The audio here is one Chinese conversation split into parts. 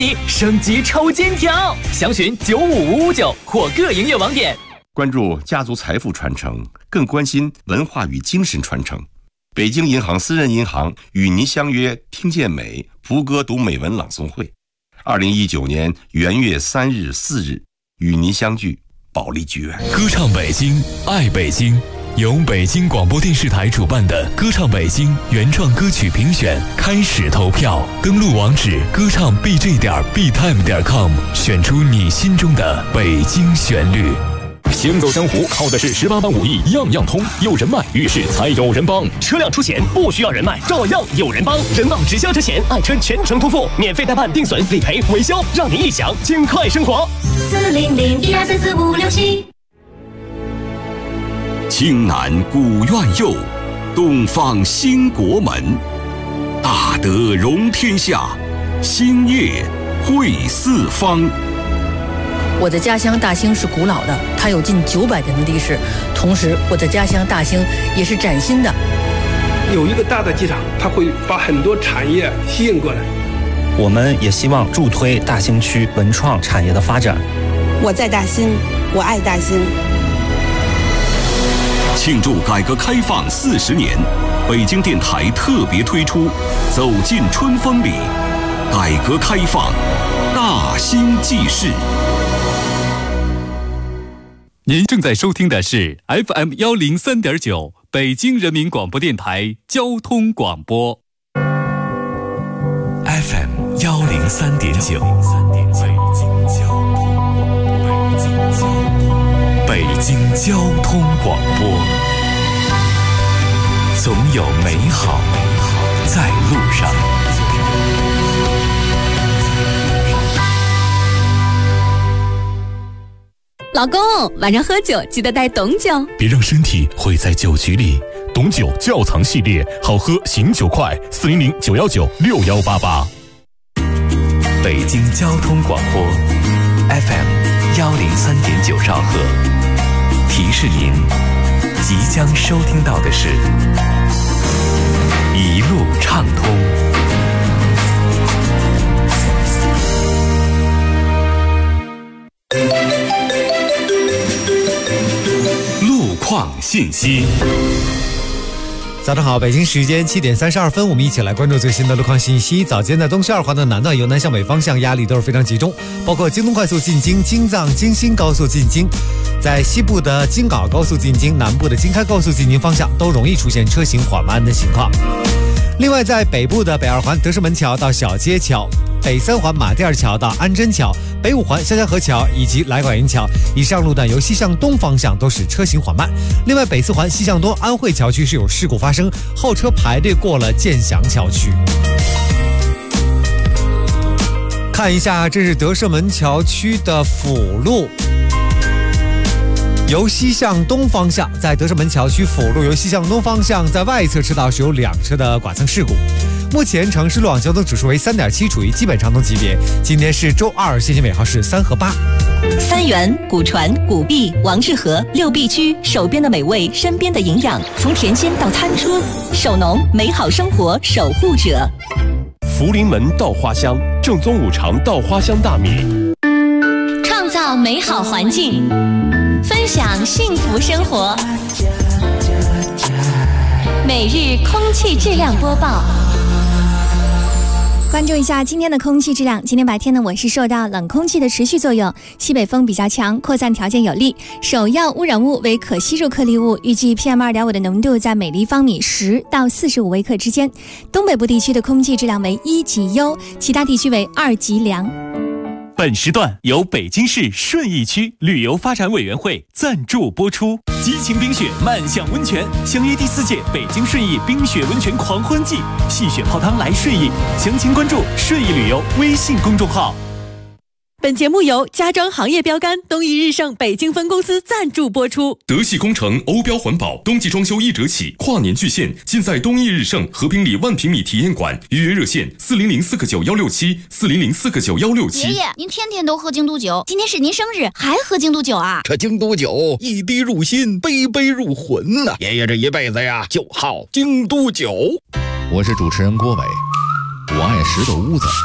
升级抽金条，详询95559或各营业网点。 关注家族财富传承，更关心文化与精神传承。北京银行私人银行与您相约听见美福歌读美文朗诵会，2019年元月3日、4日与您相聚保利剧院。 歌唱北京，爱北京。由北京广播电视台主办的歌唱北京原创歌曲评选开始投票，登录网址歌唱 bj.btime.com， 选出你心中的北京旋律。 行走江湖靠的是18般武艺，样样通，有人脉，遇事才有人帮。 车辆出险不需要人脉，照样有人帮。人保直销车险，爱车全程托付，免费代办定损、理赔、维修，让您一享尽快生活。 400-1234-4567。 青南古院右，东方兴国门。大德容天下，兴业惠四方。 我的家乡大兴是古老的，它有近900年的历史。同时，我的家乡大兴也是崭新的。 有一个大的机场，它会把很多产业吸引过来。 我们也希望助推大兴区文创产业的发展。 我在大兴，我爱大兴。 庆祝改革开放40年，北京电台特别推出《走进春风里》，改革开放大兴纪事。 您正在收听的是 FM 103.9北京人民广播电台交通广播。FM 103.9，北京交通广播，总有美好在路上。 老公，晚上喝酒记得带董酒， 别让身体毁在酒局里。董酒窖藏系列，好喝醒酒快，400-919-6188。 北京交通广播 FM 103.9兆赫，提示您即将收听到的是一路畅通。 路况信息。 早上好，北京时间7点32分，我们一起来关注最新的路况信息。早间在东西二环的南段由南向北方向压力都是非常集中，包括京东快速进京、京藏、京新高速进京，在西部的京港高速进京、南部的京开高速进京方向都容易出现车行缓慢的情况。另外，在北部的北二环德胜门桥到小街桥、北三环马甸桥到安贞桥、北五环湘江河桥以及来广营桥以上路段由西向东方向都是车行缓慢。另外，北四环西向东安慧桥区是有事故发生，后车排队过了建祥桥区。看一下，这是德胜门桥区的辅路，由西向东方向，在德胜门桥区辅路由西向东方向，在外侧车道是有2车的剐蹭事故。目前城市路网交通指数为3.7，处于基本畅通级别。今天是周二，线性尾号是3和8。 三元、古传、古碧、王致和6必居，手边的美味，身边的营养，从甜心到餐桌，手农美好生活守护者。 福临门稻花香，正宗五常稻花香大米， 创造美好环境，分享幸福生活。每日空气质量播报。 关注一下今天的空气质量。今天白天呢，我是受到冷空气的持续作用，西北风比较强，扩散条件有利。首要污染物为可吸入颗粒物，预计 PM2.5 的浓度在每立方米10到45微克之间。东北部地区的空气质量为1级优，其他地区为2级良。 本时段由北京市顺义区旅游发展委员会赞助播出。激情冰雪，漫向温泉，相约第4届北京顺义冰雪温泉狂欢季，戏雪泡汤来顺义，详情关注顺义旅游微信公众号。 本节目由家装行业标杆东义日盛北京分公司赞助播出。 德系工程欧标环保，冬季装修1折起，跨年巨献，尽在东义日盛和平里1万平米体验馆。预约热线400496167，400496167。 爷爷，您天天都喝京都酒，今天是您生日，还喝京都酒啊？ 这京都酒一滴入心，杯杯入魂呐！爷爷这一辈子呀，就好京都酒。 我是主持人郭伟，我爱石头屋子，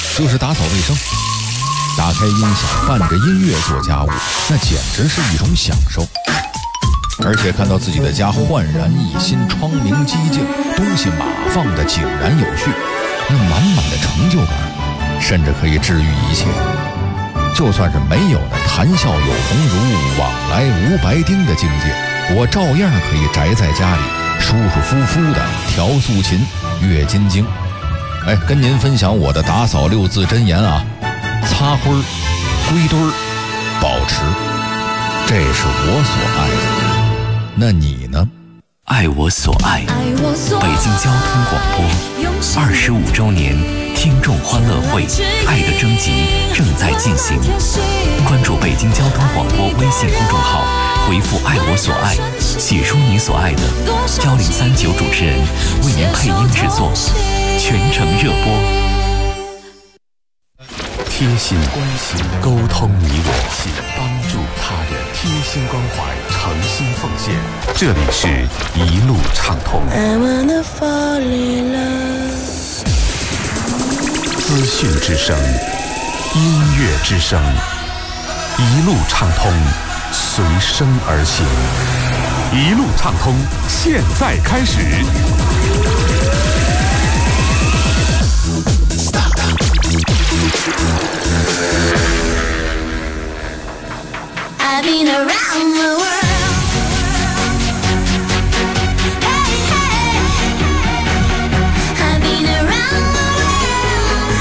就是打扫卫生。打开音响，伴着音乐做家务，那简直是一种享受。而且看到自己的家焕然一新，窗明几净，东西码放得井然有序，那满满的成就感，甚至可以治愈一切。就算是没有那谈笑有鸿儒，往来无白丁的境界，我照样可以宅在家里，舒舒服服的调素琴，阅金经。跟您分享我的打扫6字真言啊：擦灰儿、归堆儿、保持，这是我所爱的。那你呢？ 爱我所爱，北京交通广播25周年听众欢乐会爱的征集正在进行，关注北京交通广播微信公众号，回复爱我所爱，写出你所爱的，1039主持人为您配音制作，全程热播。贴心关心，沟通你我，帮助他人，贴心关怀，诚心奉献。这里是一路畅通。资讯之声，音乐之声，一路畅通，随声而行。一路畅通，现在开始。 I've been around the world. Hey, hey. I've been around the world.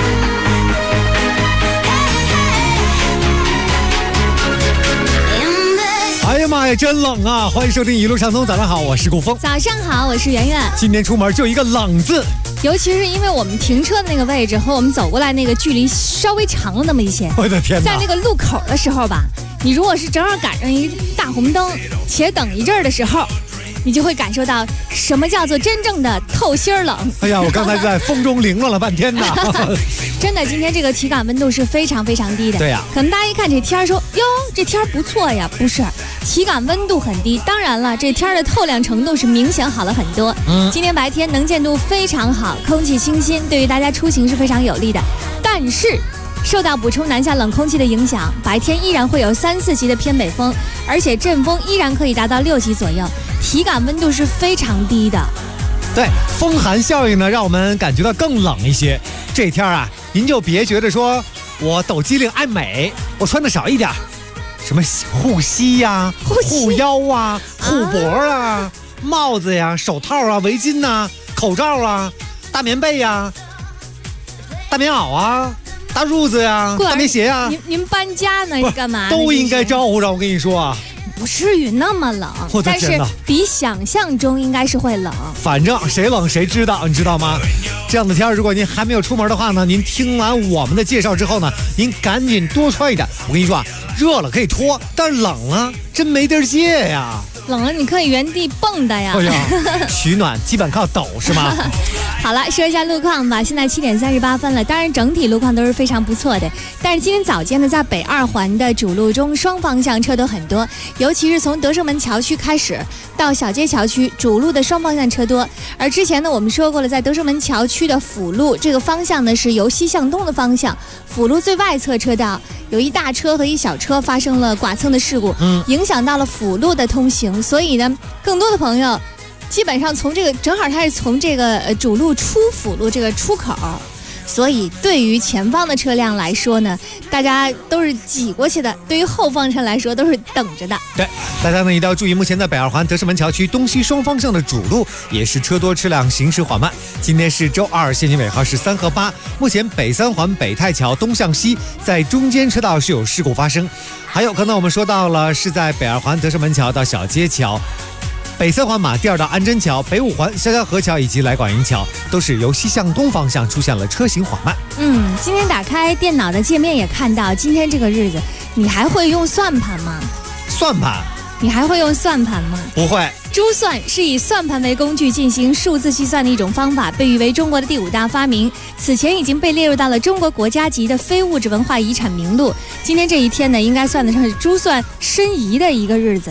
Hey, hey. 哎呀妈呀，真冷啊！欢迎收听一路畅通，早上好，我是顾峰。 早上好，我是圆圆。 今天出门就一个冷字。 尤其是因为我们停车的那个位置和我们走过来那个距离稍微长了那么一些， 我的天哪！ 在那个路口的时候吧，你如果是正好赶上一大红灯，且等一阵儿的时候，你就会感受到什么叫做真正的透心冷。 哎呀，我刚才在风中凌乱了半天呢。 真的，今天这个体感温度是非常非常低的。 对呀， 可能大家一看这天说，哟，这天不错呀，不是，体感温度很低。当然了，这天的透亮程度是明显好了很多。今天白天能见度非常好，空气清新，对于大家出行是非常有利的。但是受到补充南下冷空气的影响，白天依然会有3、4级的偏北风，而且阵风依然可以达到6级左右，体感温度是非常低的。 对，风寒效应呢，让我们感觉到更冷一些。这天啊，您就别觉得说我抖机灵爱美，我穿的少一点，什么护膝呀、护腰啊、护脖啊、帽子呀、手套啊、围巾啊、口罩啊、大棉被呀、大棉袄啊、大褥子呀、大棉鞋呀。 您搬家呢？是干嘛？ 都应该招呼上。我跟你说啊， 不至于那么冷，但是比想象中应该是会冷。 反正谁冷谁知道，你知道吗？这样的天，如果您还没有出门的话呢，您听完我们的介绍之后呢，您赶紧多穿一点。我跟你说啊，热了可以脱，但是冷了真没地儿借呀。 冷了你可以原地蹦的呀。 哎呀，取暖基本靠抖是吗？ 好了，说一下路况吧。现在7点38分了，当然整体路况都是非常不错的。但是今天早间呢，在北2环的主路中，双方向车都很多，尤其是从德胜门桥区开始到小街桥区，主路的双方向车多。而之前呢，我们说过了，在德胜门桥区的辅路这个方向呢，是由西向东的方向，辅路最外侧车道有一大车和一小车发生了剐蹭的事故，影响到了辅路的通行，所以呢，更多的朋友基本上从这个正好它是从这个主路出辅路这个出口，所以对于前方的车辆来说呢，大家都是挤过去的；对于后方车来说，都是等着的。 对，大家呢一定要注意，目前在北2环德胜门桥区东西双方向的主路也是车多车辆，行驶缓慢。今天是周二，限行尾号是3和8。目前北3环北太桥东向西在中间车道是有事故发生。还有刚才我们说到了，是在北2环德胜门桥到小街桥。北3环马甸儿到安贞桥，北5环潇潇河桥以及来广营桥都是由西向东方向出现了车行缓慢。 今天打开电脑的界面也看到，今天这个日子，你还会用算盘吗？ 算盘？ 你还会用算盘吗？ 不会。 珠算是以算盘为工具进行数字计算的一种方法，被誉为中国的第5大发明。此前已经被列入到了中国国家级的非物质文化遗产名录。今天这一天呢，应该算得上是珠算申遗的一个日子。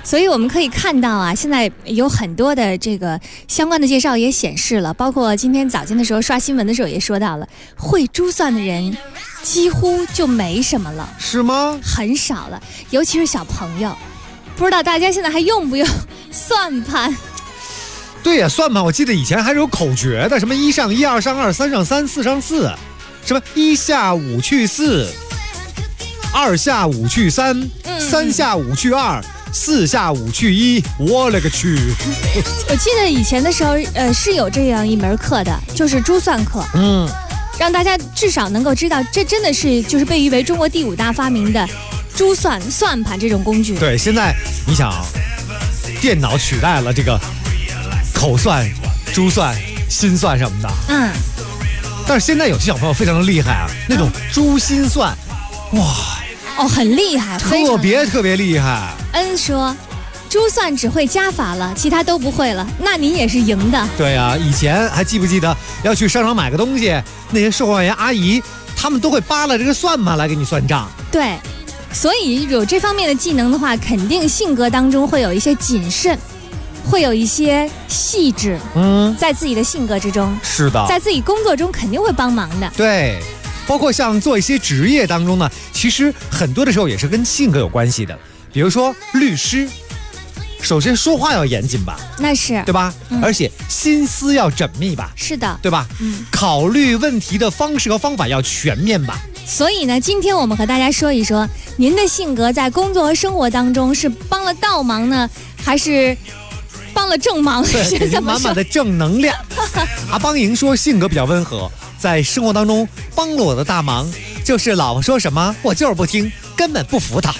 所以我们可以看到啊，现在有很多的这个相关的介绍也显示了，包括今天早间的时候刷新闻的时候也说到了，会珠算的人几乎就没什么了。 是吗？ 很少了，尤其是小朋友。不知道大家现在还用不用算盘？ 对呀，算盘我记得以前还是有口诀的，什么1上1，2上2，3上3，4上4，什么1下5去4，2下5去3，3下5去2，4下5去1，我勒个去！ 我记得以前的时候，是有这样一门课的，就是珠算课。让大家至少能够知道，这真的是就是被誉为中国第5大发明的珠算盘这种工具。 对，现在你想，电脑取代了这个口算、珠算、心算什么的。但是现在有些小朋友非常的厉害啊，那种珠心算，哇， 很厉害， 特别厉害。 恩说，珠算只会加法了，其他都不会了，那您也是赢的。 对啊，以前还记不记得要去商场买个东西，那些售货员阿姨他们都会扒拉这个算盘来给你算账。 对，所以有这方面的技能的话，肯定性格当中会有一些谨慎，会有一些细致。在自己的性格之中， 是的， 在自己工作中肯定会帮忙的。 对，包括像做一些职业当中呢，其实很多的时候也是跟性格有关系的。比如说律师，首先说话要严谨吧， 那是对吧？而且心思要缜密吧， 是的， 对吧？考虑问题的方式和方法要全面吧。 所以呢，今天我们和大家说一说，您的性格在工作和生活当中是帮了倒忙呢，还是帮了正忙？ 对，给满满的正能量。阿邦莹说性格比较温和，在生活当中帮了我的大忙，就是老婆说什么我就是不听，根本不服他。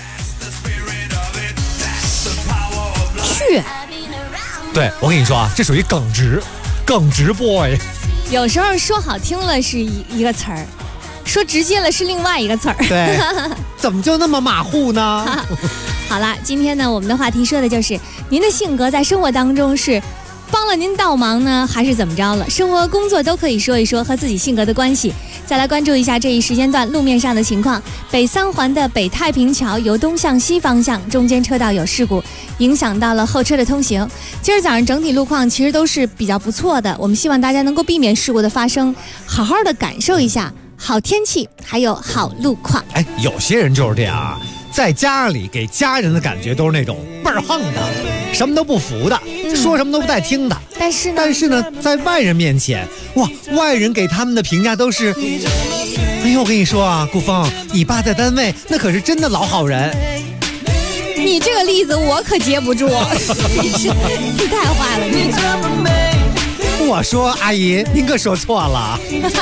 对，我跟你说啊，这属于耿直 boy。 有时候说好听了是一个词儿，说直接了是另外一个词儿。 对，怎么就那么马虎呢？ 好了，今天呢，我们的话题说的就是您的性格在生活当中是帮了您倒忙呢，还是怎么着了？生活工作都可以说一说和自己性格的关系。再来关注一下这一时间段路面上的情况。北三环的北太平桥由东向西方向中间车道有事故，影响到了后车的通行。今儿早上整体路况其实都是比较不错的，我们希望大家能够避免事故的发生，好好的感受一下好天气还有好路况。 有些人就是这样啊，在家里给家人的感觉都是那种倍儿横的，什么都不服的，说什么都不带听的。但是呢，在外人面前，哇，外人给他们的评价都是，哎呦，我跟你说啊，顾峰，你爸在单位那可是真的老好人。 你这个例子我可接不住，你太坏了你。 我说阿姨，您可说错了。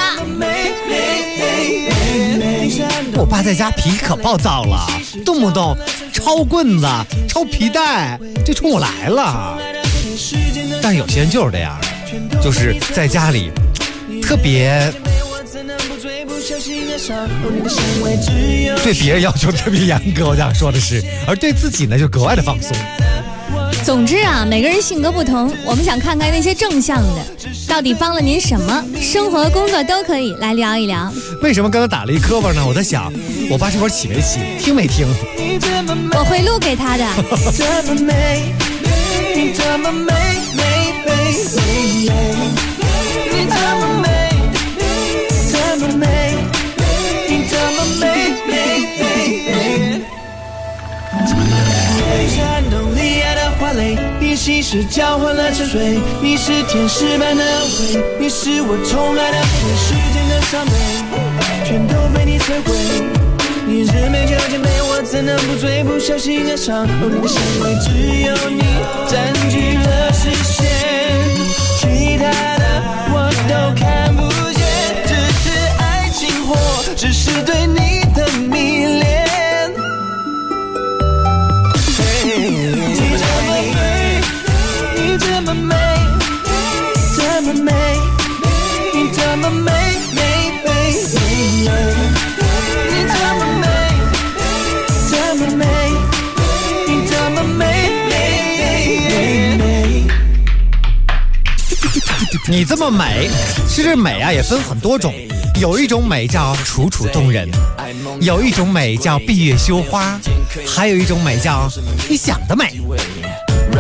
我爸在家脾气可暴躁了，动不动抄棍子、抄皮带，就冲我来了。但是有些人就是这样，就是在家里特别对别人要求特别严格，我想说的是，而对自己呢就格外的放松。 总之啊，每个人性格不同，我们想看看那些正向的，到底帮了您什么？生活工作都可以来聊一聊。 为什么刚才打了一磕巴呢？我在想，我爸这会儿起没起，听没听？ 我会录给他的。 这么美，你这么美，你这么美，这么美，你这么美。颤抖里爱的花蕾，你稀释交换了沉睡，你是天使般的美，你是我宠爱的美，世间的伤悲全都被你摧毁，你日美酒千杯，我怎能不醉，不小心爱上你的香味，只有你占据了视线，其他的我都看不见，只是爱情或只是对你的迷恋。你这么美，这么美，你这么美，你这么美，这么美，你这么美。 你这么美，其实美啊也分很多种，有一种美叫楚楚动人，有一种美叫闭月羞花，还有一种美叫你想得美。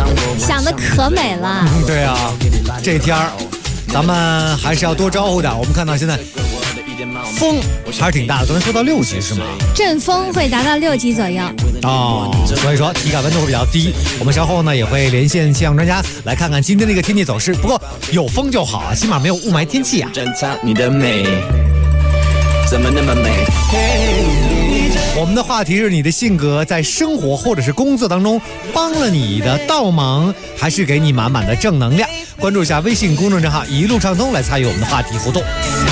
想的可美了。 对啊，这天儿咱们还是要多招呼的。我们看到现在风还是挺大的，昨天说到6级是吗？ 阵风会达到6级左右。 所以说体感温度会比较低。我们稍后呢也会连线气象专家来看看今天的一个天气走势。不过有风就好啊，起码没有雾霾天气啊。 珍藏你的美，怎么那么美？ 我们的话题是你的性格在生活或者是工作当中帮了你的倒忙，还是给你满满的正能量？关注一下微信公众账号一路畅通来参与我们的话题互动。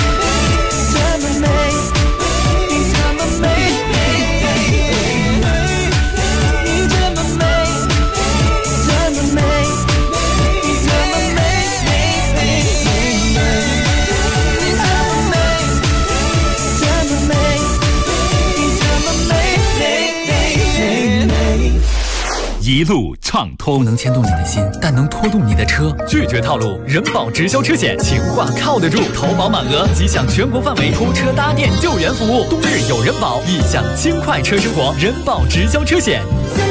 一路畅通， 不能牵动你的心，但能拖动你的车。拒绝套路，人保直销车险，情话靠得住。投保满额即享全国范围拖车搭电救援服务。冬日有人保，一享轻快车生活。人保直销车险。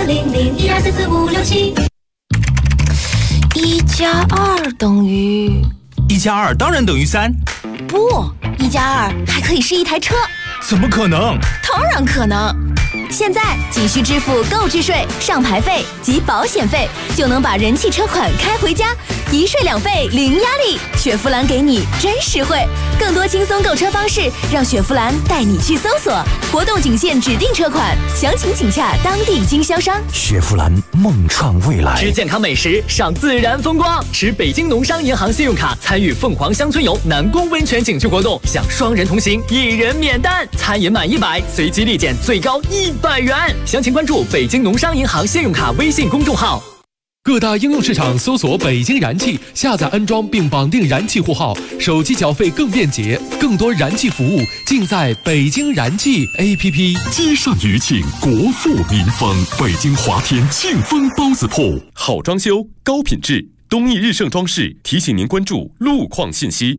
40012444567。1+2等于 1+2当然等于3。 不，1+2还可以是一台车。 怎么可能？ 当然可能。现在仅需支付购置税、上牌费及保险费，就能把人气车款开回家，一税两费零压力。雪佛兰给你真实惠，更多轻松购车方式，让雪佛兰带你去搜索。活动仅限指定车款，详情请洽当地经销商。 雪佛兰梦创未来， 吃健康美食，赏自然风光，持北京农商银行信用卡参与凤凰乡村游南宫温泉景区活动，享双人同行，1人免单，餐饮满100，随机立减最高100元。详情关注北京农商银行信用卡微信公众号。 各大应用市场搜索北京燃气，下载安装并绑定燃气户号，手机缴费更便捷，更多燃气服务尽在北京燃气 APP。 积善余庆，国富民丰。北京华天庆丰包子铺，好装修，高品质。东义日盛装饰提醒您关注路况信息。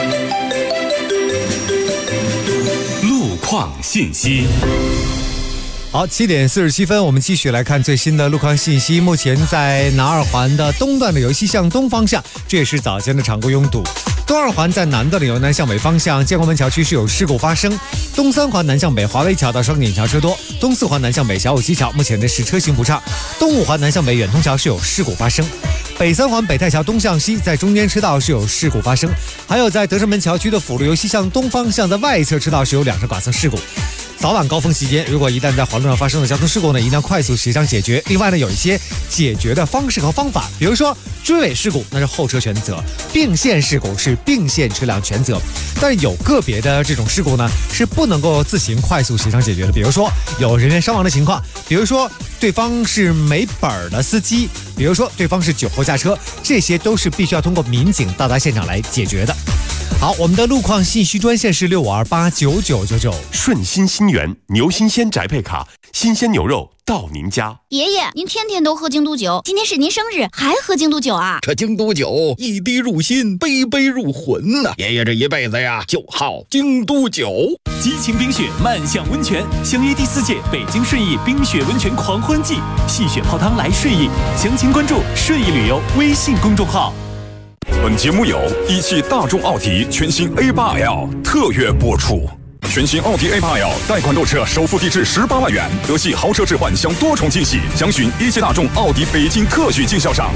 路况信息。 好，7点47分，我们继续来看最新的路况信息。目前在南二环的东段的由西向东方向，这也是早间的常规拥堵。东二环在南段的由南向北方向，建国门桥区是有事故发生。东三环南向北华威桥到双井桥车多。东四环南向北小武溪桥目前的是车行不畅。东五环南向北远通桥是有事故发生。北三环北太桥东向西在中间车道是有事故发生。还有在德胜门桥区的辅路由西向东方向的外侧车道是有2车剐蹭事故。早晚高峰期间，如果一旦在环路上发生了交通事故呢，一定要快速协商解决。另外呢，有一些解决的方式和方法，比如说追尾事故那是后车全责，并线事故是并线车辆全责。但有个别的这种事故呢是不能够自行快速协商解决的，比如说有人员伤亡的情况，比如说对方是没本的司机，比如说对方是酒后驾车，这些都是必须要通过民警到达现场来解决的。好，我们的路况信息专线是65289999。 顺心新源牛新鲜宅配卡，新鲜牛肉到您家。 爷爷，您天天都喝京都酒，今天是您生日，还喝京都酒啊？ 这京都酒一滴入心，杯杯入魂呐！爷爷这一辈子呀，就好京都酒。 激情冰雪，漫向温泉，相约第4届北京顺义冰雪温泉狂欢季，戏雪泡汤来顺义，详情关注顺义旅游微信公众号。 本节目由一汽大众奥迪全新 A8L 特约播出。全新奥迪 A8L 贷款购车首付低至18万元，德系豪车置换享多重惊喜，详询一汽大众奥迪北京特许经销商。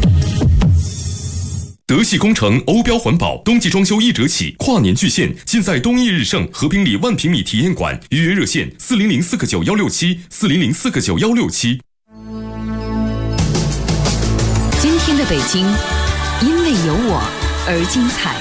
德系工程欧标环保，冬季装修1折起，跨年巨献，尽在东义日盛和平里万平米体验馆，预约热线4004916740049167。 今天的北京，因为有我而精彩。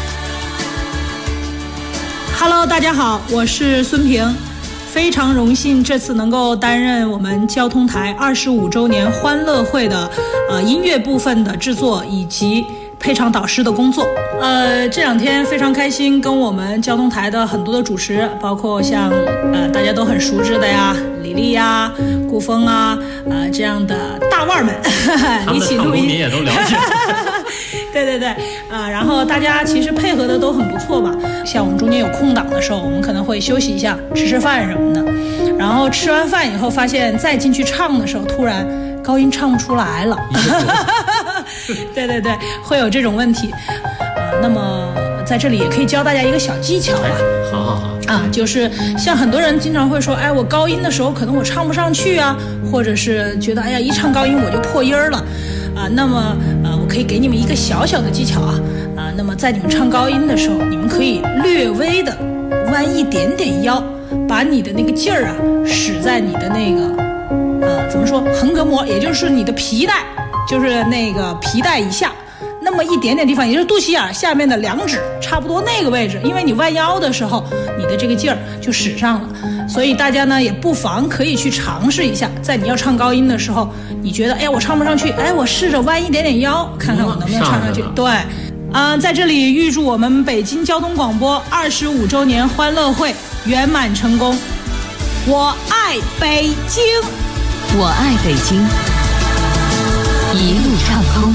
Hello， 大家好，我是孙平，非常荣幸这次能够担任我们交通台25周年欢乐会的音乐部分的制作以及配唱导师的工作。这2天非常开心，跟我们交通台的很多的主持，包括像大家都很熟知的呀，李丽呀、顾峰啊，这样的大腕们一起录音， 你也都了解。 对，然后大家其实配合的都很不错吧。像我们中间有空档的时候，我们可能会休息一下，吃饭什么的。然后吃完饭以后，发现再进去唱的时候，突然高音唱不出来了。对对对，会有这种问题。那么在这里也可以教大家一个小技巧啊。 好好好。 就是像很多人经常会说，哎，我高音的时候可能我唱不上去啊，或者是觉得哎呀一唱高音我就破音了。那么我可以给你们一个小小的技巧啊。那么在你们唱高音的时候，你们可以略微的弯一点点腰，把你的那个劲儿啊使在你的那个怎么说横膈膜，也就是你的皮带，就是那个皮带以下那么一点点地方，也就是肚脐眼下面的2指，差不多那个位置。因为你弯腰的时候，你的这个劲儿就使上了。所以大家呢也不妨可以去尝试一下，在你要唱高音的时候，你觉得哎我唱不上去，哎我试着弯一点点腰，看看我能不能唱上去。对，在这里预祝我们北京交通广播25周年欢乐会圆满成功。我爱北京， 我爱北京，一路畅通。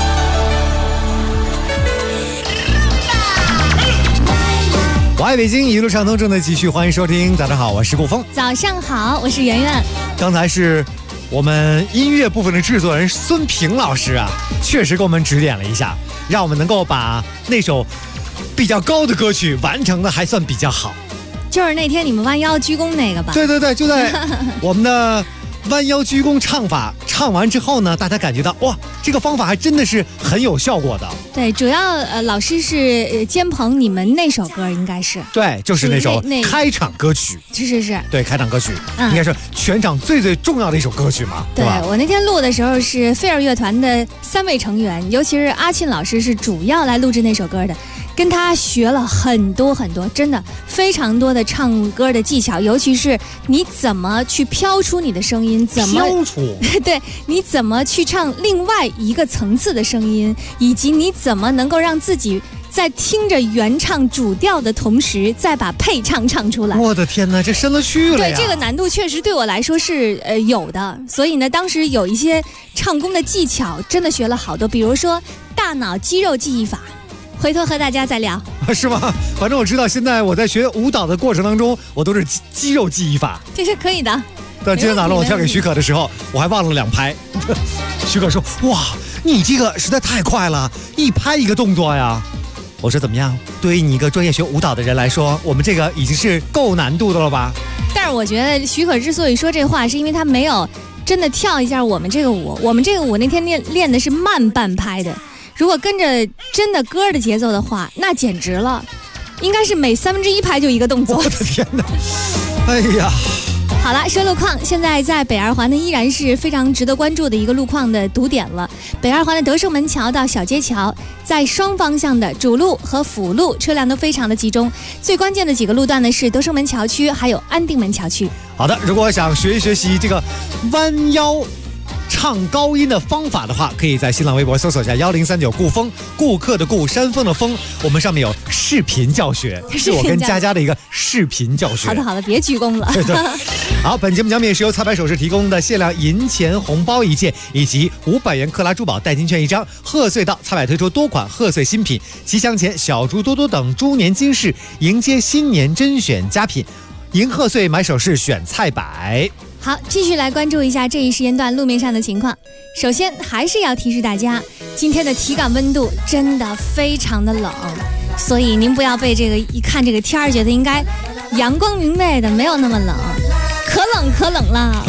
我爱北京，一路畅通正在继续，欢迎收听。早上好，我是顾峰。 早上好，我是圆圆。 刚才是我们音乐部分的制作人孙平老师啊，确实给我们指点了一下，让我们能够把那首比较高的歌曲完成的还算比较好。 就是那天你们弯腰鞠躬那个吧？对对对，就在我们的弯腰鞠躬唱法唱完之后呢，大家感觉到哇，这个方法还真的是很有效果的。 对，主要老师是监捧你们那首歌，应该是对，就是那首开场歌曲。 是， 对，开场歌曲应该是全场最重要的一首歌曲嘛。 对吧？ 我那天录的时候是飞儿乐团的3位成员，尤其是阿沁老师是主要来录制那首歌的。跟他学了很多，真的非常多的唱歌的技巧，尤其是你怎么去飘出你的声音，怎么飘出对，你怎么去唱另外一个层次的声音，以及你怎么能够让自己在听着原唱主调的同时，再把配唱唱出来。 我的天哪，这深了去了呀！ 对，这个难度确实对我来说是有的，所以呢，当时有一些唱功的技巧真的学了好多，比如说大脑肌肉记忆法。回头和大家再聊， 是吗？反正我知道，现在我在学舞蹈的过程当中，我都是肌肉记忆法， 这是可以的。 对，今天早上我跳给许可的时候，我还忘了2拍。许可说：“哇，你这个实在太快了，1拍1个动作呀。”我说：“怎么样？对于你一个专业学舞蹈的人来说，我们这个已经是够难度的了吧？” 但是我觉得许可之所以说这话，是因为他没有真的跳一下我们这个舞。我们这个舞那天练的是慢半拍的。如果跟着真的歌的节奏的话，那简直了，应该是每1/3拍就一个动作。 我的天哪！哎呀， 好了，说路况，现在在北二环呢依然是非常值得关注的一个路况的堵点了。北二环的德胜门桥到小街桥，在双方向的主路和辅路车辆都非常的集中。最关键的几个路段呢是德胜门桥区，还有安定门桥区。 好的，如果想学习这个弯腰唱高音的方法的话，可以在新浪微博搜索一下1039顾峰，顾客的顾，山峰的峰，我们上面有视频教学，是我跟佳佳的一个视频教学。 好的，别鞠躬了。 对。好，本节目奖品是由彩百首饰提供的限量银钱红包1件，以及500元克拉珠宝代金券1张。贺岁到，彩百推出多款贺岁新品，吉祥钱、小猪多多等猪年金饰，迎接新年甄选佳品，迎贺岁买首饰选菜百。 好，继续来关注一下这一时间段路面上的情况。首先还是要提示大家，今天的体感温度真的非常的冷，所以您不要被这个一看这个天儿觉得应该阳光明媚的，没有那么冷，可冷了。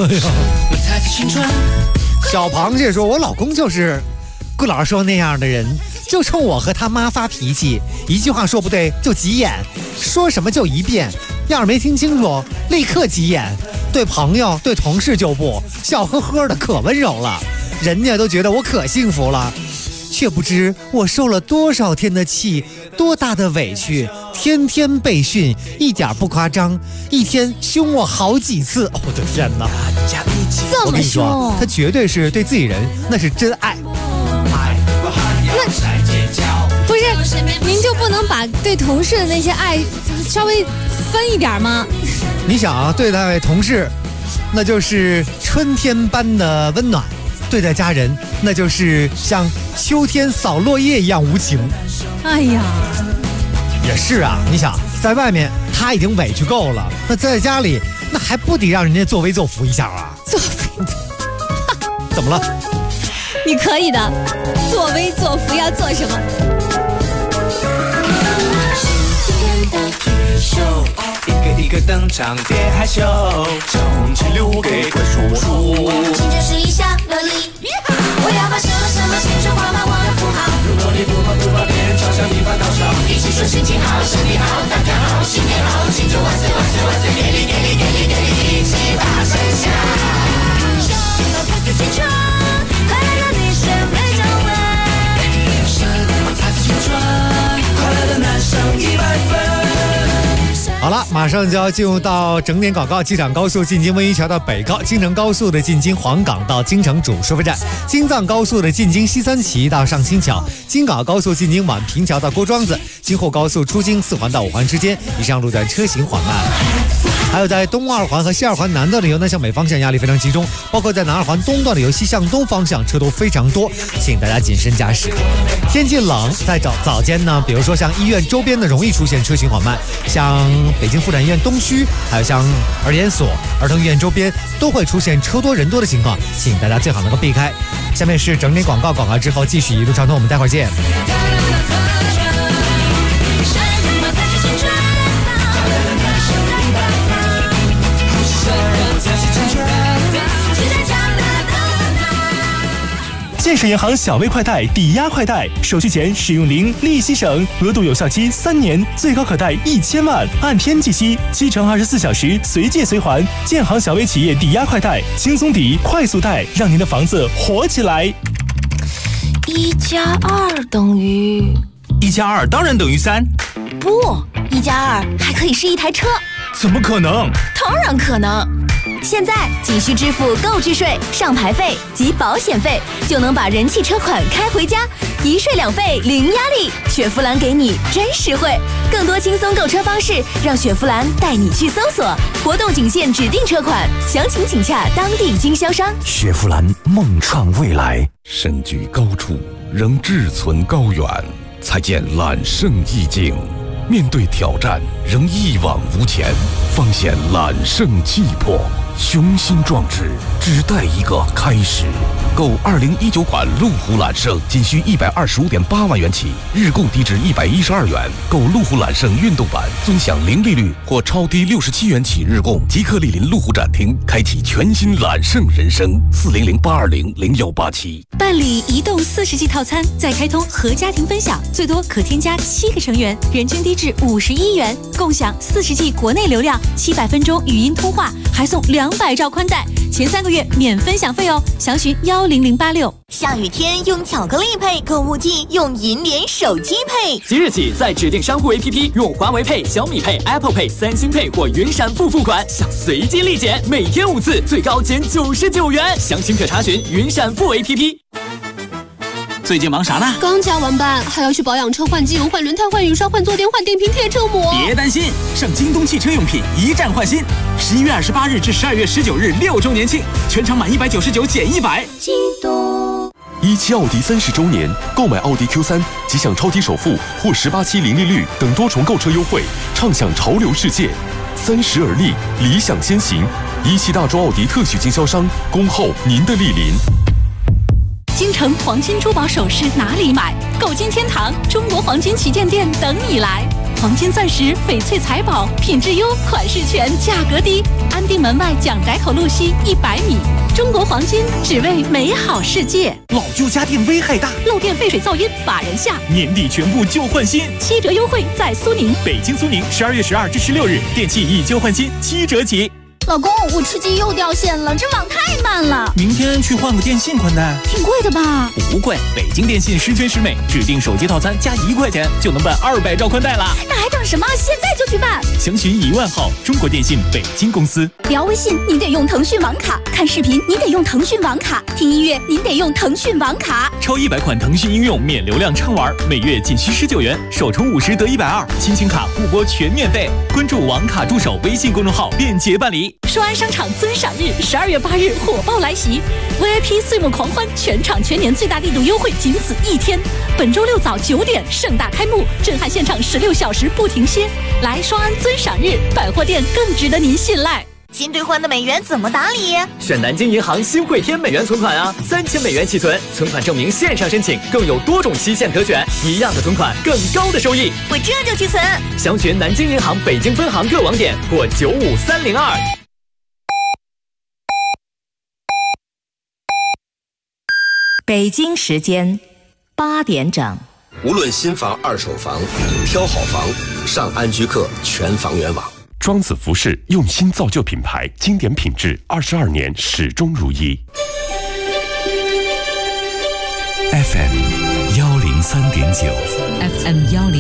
小螃蟹说：“我老公就是顾老师说那样的人，就冲我和他妈发脾气，一句话说不对就急眼，说什么就一遍，要是没听清楚立刻急眼。对朋友对同事就不，笑呵呵的可温柔了，人家都觉得我可幸福了，却不知我受了多少天的气，多大的委屈，天天被训，一点不夸张，一天凶我好几次。我的天哪！ 这么凶， 他绝对是对自己人那是真爱。 不是，您就不能把对同事的那些爱稍微分一点吗？ 你想啊，对待同事，那就是春天般的温暖；对待家人，那就是像秋天扫落叶一样无情。 哎呀， 也是啊，你想，在外面他已经委屈够了，那在家里，那还不得让人家作威作福一下啊？ 作威。 怎么了？ 你可以的，作威作福要做什么？ 一个登场，别害羞，将红旗留给怪叔叔。 请爵士一下萝莉，我要把什么什么青春画满我的符号。如果你不怕别人嘲笑，你发高烧，一起说心情好，身体好，大家好，新年好，庆祝万岁万岁万岁，给力给力给力给力，一起大声响。什么才是青春？快乐的女生被证伪。什么才是青春？快乐的男生100分。 好了，马上就要进入到整点广告。机场高速进京温榆桥到北高，京承高速的进京黄岗到京承主收费站，京藏高速的进京西三旗到上清桥，京港高速进京宛平桥到郭庄子，京沪高速出京4环到5环之间，以上路段车行缓慢。还有在东2环和西2环南段的由南向北方向压力非常集中，包括在南2环东段的由西向东方向车都非常多，请大家谨慎驾驶。天气冷，在早间呢，比如说像医院周边的容易出现车行缓慢，像北京妇产医院东区，还有像儿研所、儿童医院周边都会出现车多人多的情况，请大家最好能够避开。下面是整点广告，广告之后继续一路畅通，我们待会儿见。 建设银行小微快贷抵押快贷，手续前使用零，利息省，额度有效期3年，最高可贷1000万，按天计息，7乘24小时，随借随还。建行小微企业抵押快贷，轻松抵，快速贷，让您的房子活起来。 1+2等于 1+2当然等于3， 不，1+2还可以是一台车。 怎么可能？ 当然可能。现在仅需支付购置税、上牌费及保险费，就能把人气车款开回家，一税两费零压力。雪佛兰给你真实惠，更多轻松购车方式，让雪佛兰带你去搜索。活动仅限指定车款，详情请洽当地经销商。 雪佛兰梦创未来，身居高处仍志存高远，才见揽胜意境。面对挑战仍一往无前，方显揽胜气魄。雄心壮志只待一个开始。购2019款路虎揽胜仅需125.8万元起，日供低至112元。购路虎揽胜运动版尊享零利率或超低67元起日供，即刻莅临路虎展厅，开启全新揽胜人生。400-820-0187。 办理移动40G 套餐，再开通和家庭分享，最多可添加7个成员，人均低至51元，共享40G 国内流量，700分钟语音通话，还送200兆宽带，前3个月免分享费哦。详询10086。 下雨天用巧克力配，购物季用银联手机配。 即日起，在指定商户 APP 用华为Pay、小米Pay、Apple Pay、三星Pay 或云闪付付款，享随机立减，每天5次，最高减99元。详情可查询云闪付 APP。 最近忙啥呢？ 刚加完班，还要去保养车、换机油、换轮胎、换雨刷、换坐垫、换电瓶、贴车膜。 别担心，上京东汽车用品一站换新，11月28日至12月19日6周年庆，全场满199减100。 京东。 17奥迪30周年，购买奥迪 Q3 即享超低首付或18期零利率等多重购车优惠，畅享潮流世界。30而立，理想先行。17大中奥迪特许经销商，恭候您的莅临。 京城黄金珠宝首饰哪里买？购金天堂中国黄金旗舰店等你来。黄金钻石、翡翠财宝，品质优，款式全，价格低。安定门外蒋宅口路西100米。中国黄金，只为美好世界。 老旧家电危害大， 漏电、废水、噪音把人吓。 年底全部旧换新 ，7折优惠在苏宁。 北京苏宁12月12至16日，电器以旧换新7折起。 老公，我吃鸡又掉线了，这网太慢了。 明天去换个电信宽带， 挺贵的吧？ 不贵，北京电信十全十美，指定手机套餐加1块钱就能办200兆宽带了。 那还等什么？现在就去办！ 详询1万号中国电信北京公司。 聊微信您得用腾讯网卡，看视频您得用腾讯网卡，听音乐您得用腾讯网卡。 超100款腾讯应用免流量畅玩，每月仅需19元，首充50得120，亲情卡互拨全免费。关注网卡助手微信公众号，便捷办理。 双安商场尊赏日12月8日火爆来袭 ，VIP 岁末狂欢，全场全年最大力度优惠仅此1天。本周6早9点盛大开幕，震撼现场16小时不停歇。来双安尊赏日，百货店更值得您信赖。 新兑换的美元怎么打理？ 选南京银行新汇添美元存款啊，3000美元起存，存款证明线上申请，更有多种期限可选，一样的存款，更高的收益。 我这就去存。 详询南京银行北京分行各网点或95302。 北京时间8点整。 无论新房、二手房，挑好房，上安居客全房源网。 庄子服饰用心造就品牌，经典品质，22年始终如一。 FM 103.9 FM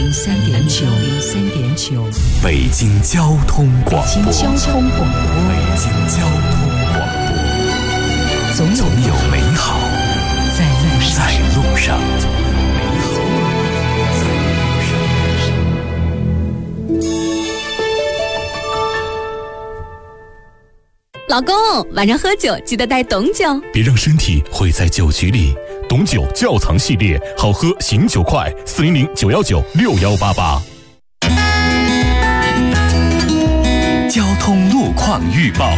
103.9 北京交通广播。 北京交通广播。 北京交通广播。总有美好在路上。 老公，晚上喝酒记得带董酒， 别让身体毁在酒局里。董酒窖藏系列，好喝醒酒快，400-919-6188。 交通路况预报。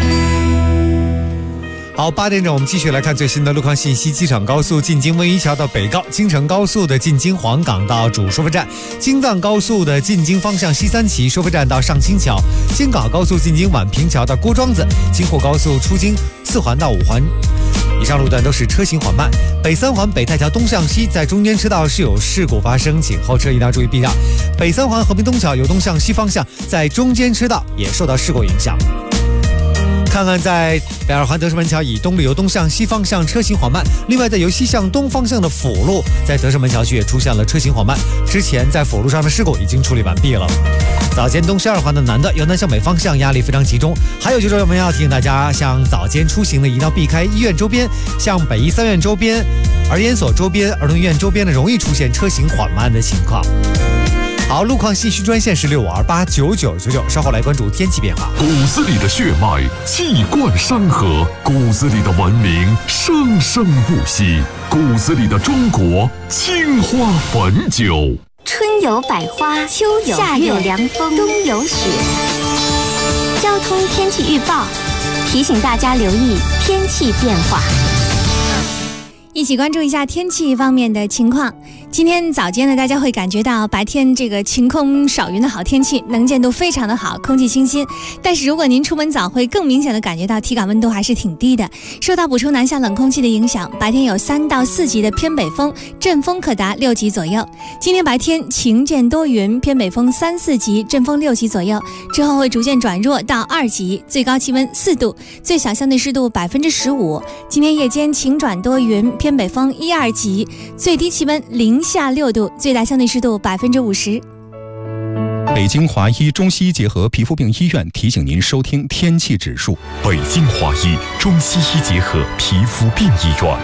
好，8点整，我们继续来看最新的路况信息。机场高速进京温榆桥到北碚，京承高速的进京黄岗到主收费站，京藏高速的进京方向西三旗收费站到上清桥，京港高速进京宛平桥到郭庄子，京沪高速出京4环到5环。以上路段都是车行缓慢。北3环北太桥东向西，在中间车道是有事故发生，请后车一定要注意避让。北3环和平东桥由东向西方向，在中间车道也受到事故影响。看看在北2环德胜门桥以东路由东向西方向车行缓慢，另外在由西向东方向的辅路，在德胜门桥区也出现了车行缓慢，之前在辅路上的事故已经处理完毕了。早间东12环的南段由南向北方向压力非常集中，还有就是我们要提醒大家，像早间出行的一定要避开医院周边，像北医3院周边、儿研所周边、儿童医院周边的容易出现车行缓慢的情况。好，路况信息专线是65289999，稍后来关注天气变化。 骨子里的血脉气贯山河，骨子里的文明生生不息，骨子里的中国青花汾酒。 春有百花，秋有夏有凉风，冬有雪。交通天气预报提醒大家留意天气变化。 一起关注一下天气方面的情况。今天早间呢，大家会感觉到白天这个晴空少云的好天气，能见度非常的好，空气清新。但是如果您出门早，会更明显的感觉到体感温度还是挺低的。受到补充南下冷空气的影响，白天有3到4级的偏北风，阵风可达6级左右。今天白天晴见多云，偏北风3、4级，阵风6级左右，之后会逐渐转弱到2级，最高气温4度，最小相对湿度15%。今天夜间晴转多云，偏北风1、2级，最低气温0下6度，最大相对湿度50%。 北京华医中西医结合皮肤病医院提醒您收听天气指数。 北京华医中西医结合皮肤病医院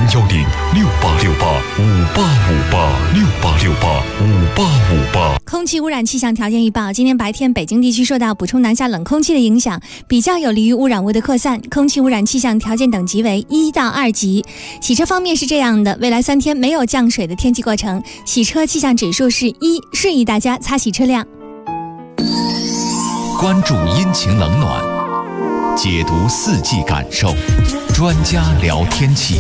，010-6868-5858，6868-5858。 空气污染气象条件预报：今天白天北京地区受到补充南下冷空气的影响，比较有利于污染物的扩散，空气污染气象条件等级为1到2级。洗车方面是这样的，未来3天没有降水的天气过程，洗车气象指数是1，示意大家擦洗车辆。 关注阴晴冷暖，解读4季感受，专家聊天气。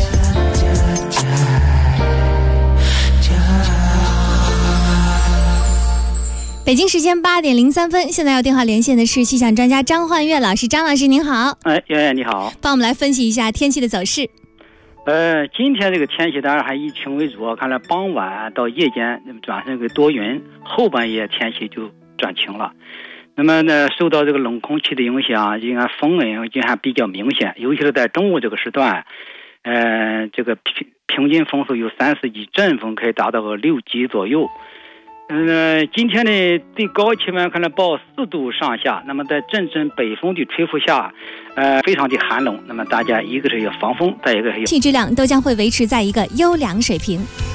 北京时间8点03分，现在要电话连线的是气象专家张焕岳老师。张老师您好。 圆圆你好， 帮我们来分析一下天气的走势。 今天这个天气当然还以晴为主，看来傍晚到夜间转成个多云，后半夜天气就转晴了。那么呢，受到这个冷空气的影响，应该风影响还比较明显，尤其是在中午这个时段，这个平均风速有3、4级，阵风可以达到个6级左右。今天的最高气温可能报4度上下，那么在阵阵北风的吹拂下，非常的寒冷。那么大家一个是要防风，再一个是气质量都将会维持在一个优良水平。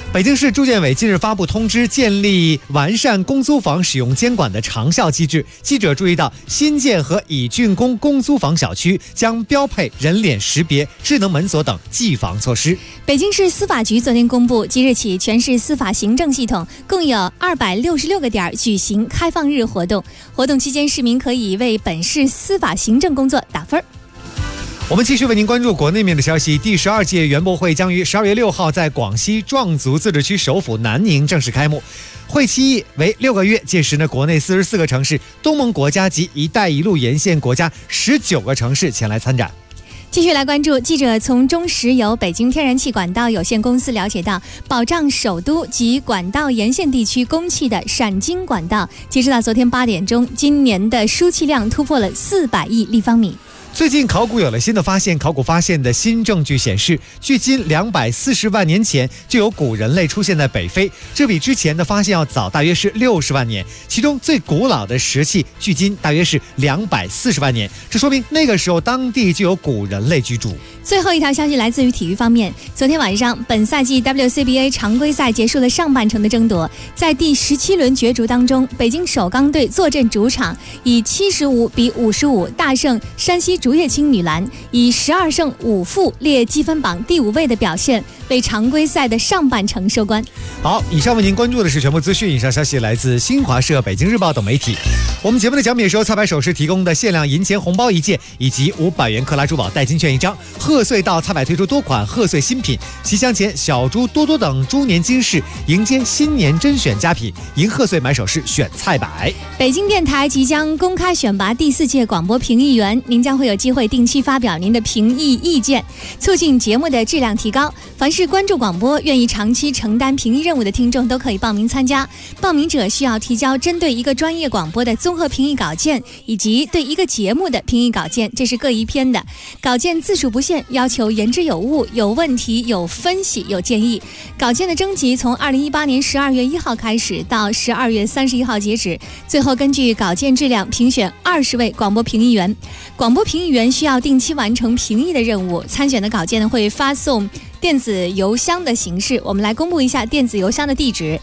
北京市住建委近日发布通知，建立完善公租房使用监管的长效机制。记者注意到，新建和已竣工公租房小区将标配人脸识别、智能门锁等技防措施。 北京市司法局昨天公布，即日起，全市司法行政系统共有266个点举行开放日活动。活动期间，市民可以为本市司法行政工作打分。 我们继续为您关注国内面的消息。第12届园博会将于12月6号在广西壮族自治区首府南宁正式开幕，会期为6个月。届时呢，国内44个城市、东盟国家及“一带一路”沿线国家19个城市前来参展。 继续来关注，记者从中石油北京天然气管道有限公司了解到，保障首都及管道沿线地区供气的陕京管道，截止到昨天8点钟，今年的输气量突破了400亿立方米。 最近考古有了新的发现，考古发现的新证据显示，距今240万年前就有古人类出现在北非，这比之前的发现要早大约是60万年。其中最古老的石器距今大约是240万年，这说明那个时候当地就有古人类居住。 最后一条消息来自于体育方面，昨天晚上，本赛季 WCBA 常规赛结束了上半程的争夺，在第17轮角逐当中，北京首钢队坐镇主场，以75比55大胜山西竹叶青女篮，以12胜5负列积分榜第5位的表现，为常规赛的上半程收官。 好，以上为您关注的是全部资讯，以上消息来自新华社、北京日报等媒体。我们节目的奖品是由菜百首饰提供的限量银钱红包1件，以及500元克拉珠宝代金券1张。贺岁到，菜百推出多款贺岁新品，吉祥前小猪多多等猪年金饰，迎接新年甄选佳品，迎贺岁买首饰选菜百。 北京电台即将公开选拔第4届广播评议员，您将会有机会定期发表您的评议意见，促进节目的质量提高。凡是关注广播、愿意长期承担评议任务的听众都可以报名参加。报名者需要提交针对一个专业广播的综合评议稿件，以及对一个节目的评议稿件，这是各1篇的。稿件字数不限，要求言之有物、有问题、有分析、有建议。稿件的征集从2018年12月1号开始，到12月31号截止。最后根据稿件质量评选20位广播评议员。广播评议员需要定期完成评议的任务，参选的稿件呢会发送电子邮箱的形式。我们来公布一下电子邮箱的地址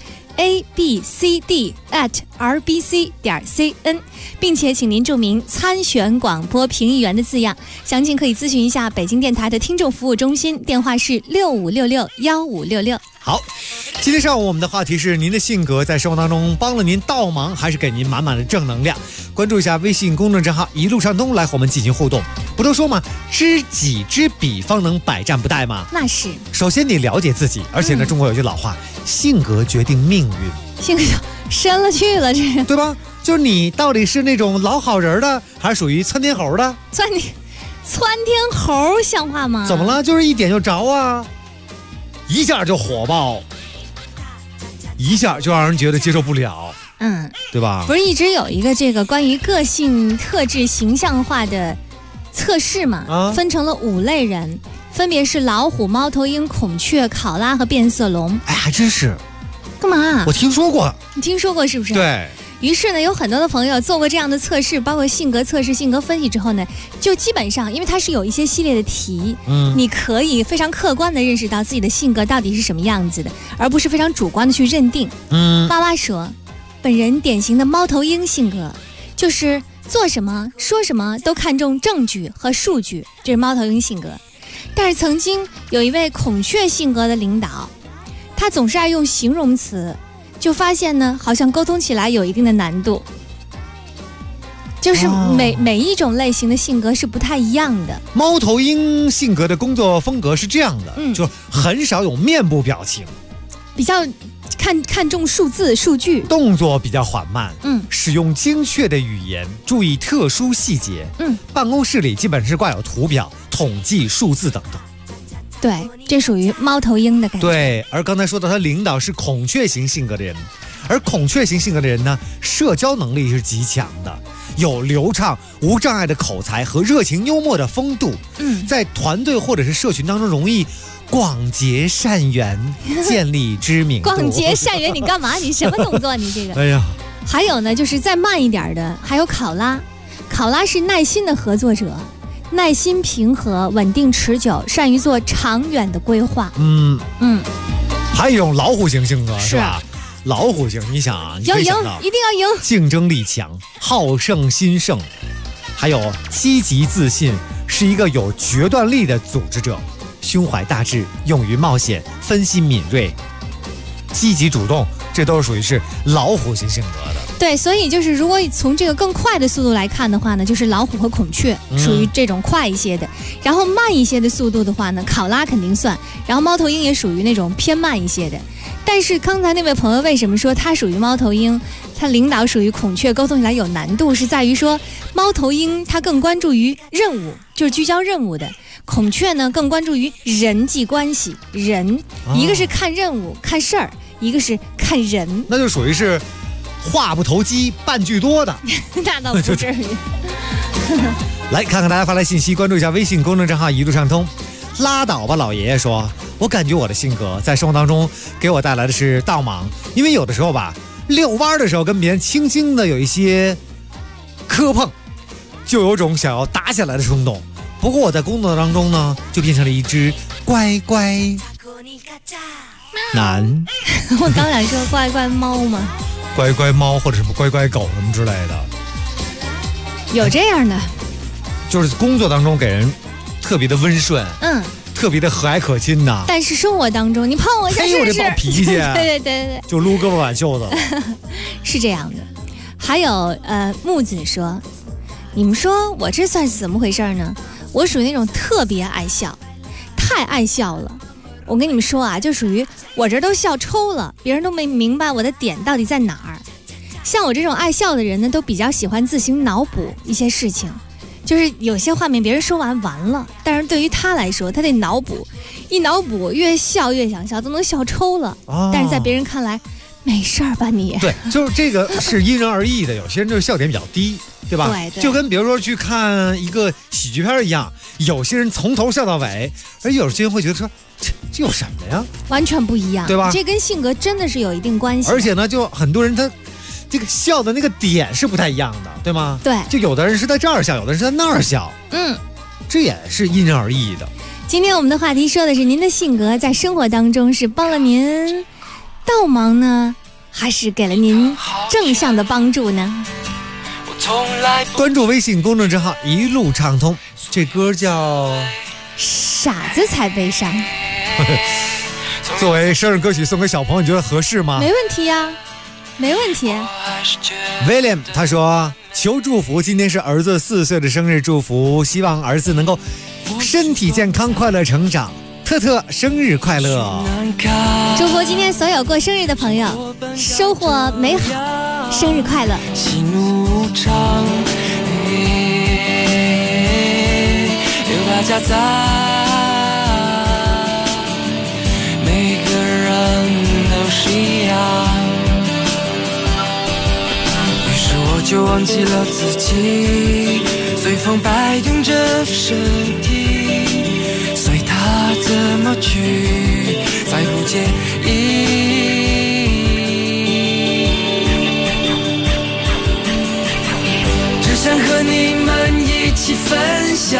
abcd@rbc.cn， 并且请您注明参选广播评议员的字样。详情可以咨询一下北京电台的听众服务中心，电话是65661566。 好，今天上午我们的话题是：您的性格在生活当中帮了您倒忙，还是给您满满的正能量？关注一下微信公众账号一路上东，来和我们进行互动。不都说嘛，知己知彼，方能百战不殆吗？ 那是。 首先你了解自己，而且呢，中国有句老话，性格决定命运。 性格深了去了，这对吧？就是你到底是那种老好人的，还是属于窜天猴的？ 窜天猴像话吗？ 怎么了？就是一点就着啊，一下就火爆，一下就让人觉得接受不了。对吧？ 不是一直有一个这个关于个性特质形象化的测试嘛？分成了5类人，分别是老虎、猫头鹰、孔雀、考拉和变色龙。 哎，还真是。 干嘛？ 我听说过。 你听说过是不是？ 对。 于是呢，有很多的朋友做过这样的测试，包括性格测试、性格分析之后呢，就基本上，因为它是有一些系列的题，你可以非常客观的认识到自己的性格到底是什么样子的，而不是非常主观的去认定。娃娃说，本人典型的猫头鹰性格，就是做什么说什么都看重证据和数据，这是猫头鹰性格。但是曾经有一位孔雀性格的领导，他总是爱用形容词。就发现呢，好像沟通起来有一定的难度，就是每一种类型的性格是不太一样的。 猫头鹰性格的工作风格是这样的，就很少有面部表情， 比较看重数字数据， 动作比较缓慢，使用精确的语言，注意特殊细节，办公室里基本是挂有图表、统计数字等等。 对，这属于猫头鹰的感觉。 对，而刚才说到他领导是孔雀型性格的人，而孔雀型性格的人呢，社交能力是极强的，有流畅无障碍的口才和热情幽默的风度，在团队或者是社群当中容易广结善缘，建立知名度。 广结善缘，你干嘛？你什么动作？你这个？ 哎呀， 还有呢，就是再慢一点的，还有考拉。考拉是耐心的合作者。耐心平和、稳定持久，善于做长远的规划。 还有一种老虎型性格是吧？老虎型，你想啊， 要赢，一定要赢， 竞争力强，好胜心盛，还有积极自信，是一个有决断力的组织者，胸怀大志，勇于冒险，分析敏锐，积极主动，这都是属于是老虎型性格的。 对，所以就是如果从这个更快的速度来看的话呢，就是老虎和孔雀属于这种快一些的，然后慢一些的速度的话呢，考拉肯定算，然后猫头鹰也属于那种偏慢一些的。但是刚才那位朋友为什么说他属于猫头鹰，他领导属于孔雀，沟通起来有难度，是在于说猫头鹰他更关注于任务，就是聚焦任务的，孔雀呢更关注于人际关系，人，一个是看任务看事儿，一个是看人， 那就属于是话不投机半句多的。 那倒不至于。 来看看大家发来信息，关注一下微信公众账号一路畅通。拉倒吧，老爷爷说，我感觉我的性格在生活当中给我带来的是倒忙，因为有的时候吧，遛弯的时候跟别人轻轻的有一些磕碰，就有种想要打起来的冲动。不过我在工作当中呢，就变成了一只乖乖男。 我刚想说乖乖猫嘛， 乖乖猫或者什么乖乖狗什么之类的， 有这样的， 就是工作当中给人特别的温顺，特别的和蔼可亲呐。 但是生活当中，你碰我一下试试， 我这暴脾气， 对， 就撸胳膊挽袖子了， 是这样的。还有木子说，你们说我这算是怎么回事呢？我属于那种特别爱笑，太爱笑了。我跟你们说啊，就属于我这都笑抽了，别人都没明白我的点到底在哪儿。像我这种爱笑的人呢，都比较喜欢自行脑补一些事情。就是有些画面别人说完了，但是对于他来说，他得脑补，一脑补越笑越想笑，都能笑抽了。但是在别人看来，没事儿吧你？ 对，就是这个是因人而异的，有些人就是笑点比较低，对吧？ 对， 就跟比如说去看一个喜剧片一样，有些人从头笑到尾，而有些人会觉得说这有什么呀？ 完全不一样， 对吧？ 这跟性格真的是有一定关系。 而且呢，就很多人他这个笑的那个点是不太一样的，对吗？ 对， 就有的人是在这儿笑，有的人是在那儿笑，这也是因人而异的。 今天我们的话题说的是您的性格在生活当中是帮了您倒忙呢，还是给了您正向的帮助呢？ 关注微信公众账号一路畅通，这歌叫傻子才悲伤。 作为生日歌曲送给小朋友，你觉得合适吗？ 没问题呀，没问题。 William 他说，求祝福，今天是儿子4岁的生日祝福，希望儿子能够身体健康快乐成长，特特生日快乐。 祝福今天所有过生日的朋友收获美好，生日快乐。 喜怒无常，有大家在，每个人都是一样，于是我就忘记了自己，随风摆动着身体，随它怎么去，再不介意。只想和你们一起分享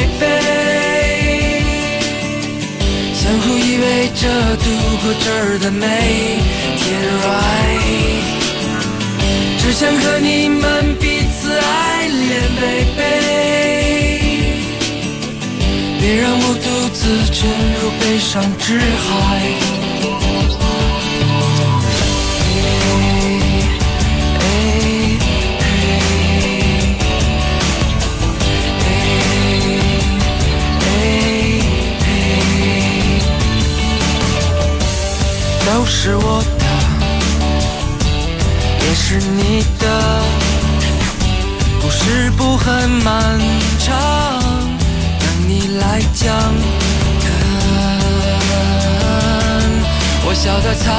baby，相互依偎着度过这儿的每天 right， 只想和你们彼此爱恋 baby， 别让我独自沉入悲伤之海。都是我的，也是你的，故事不很漫长，等你来讲。我笑得灿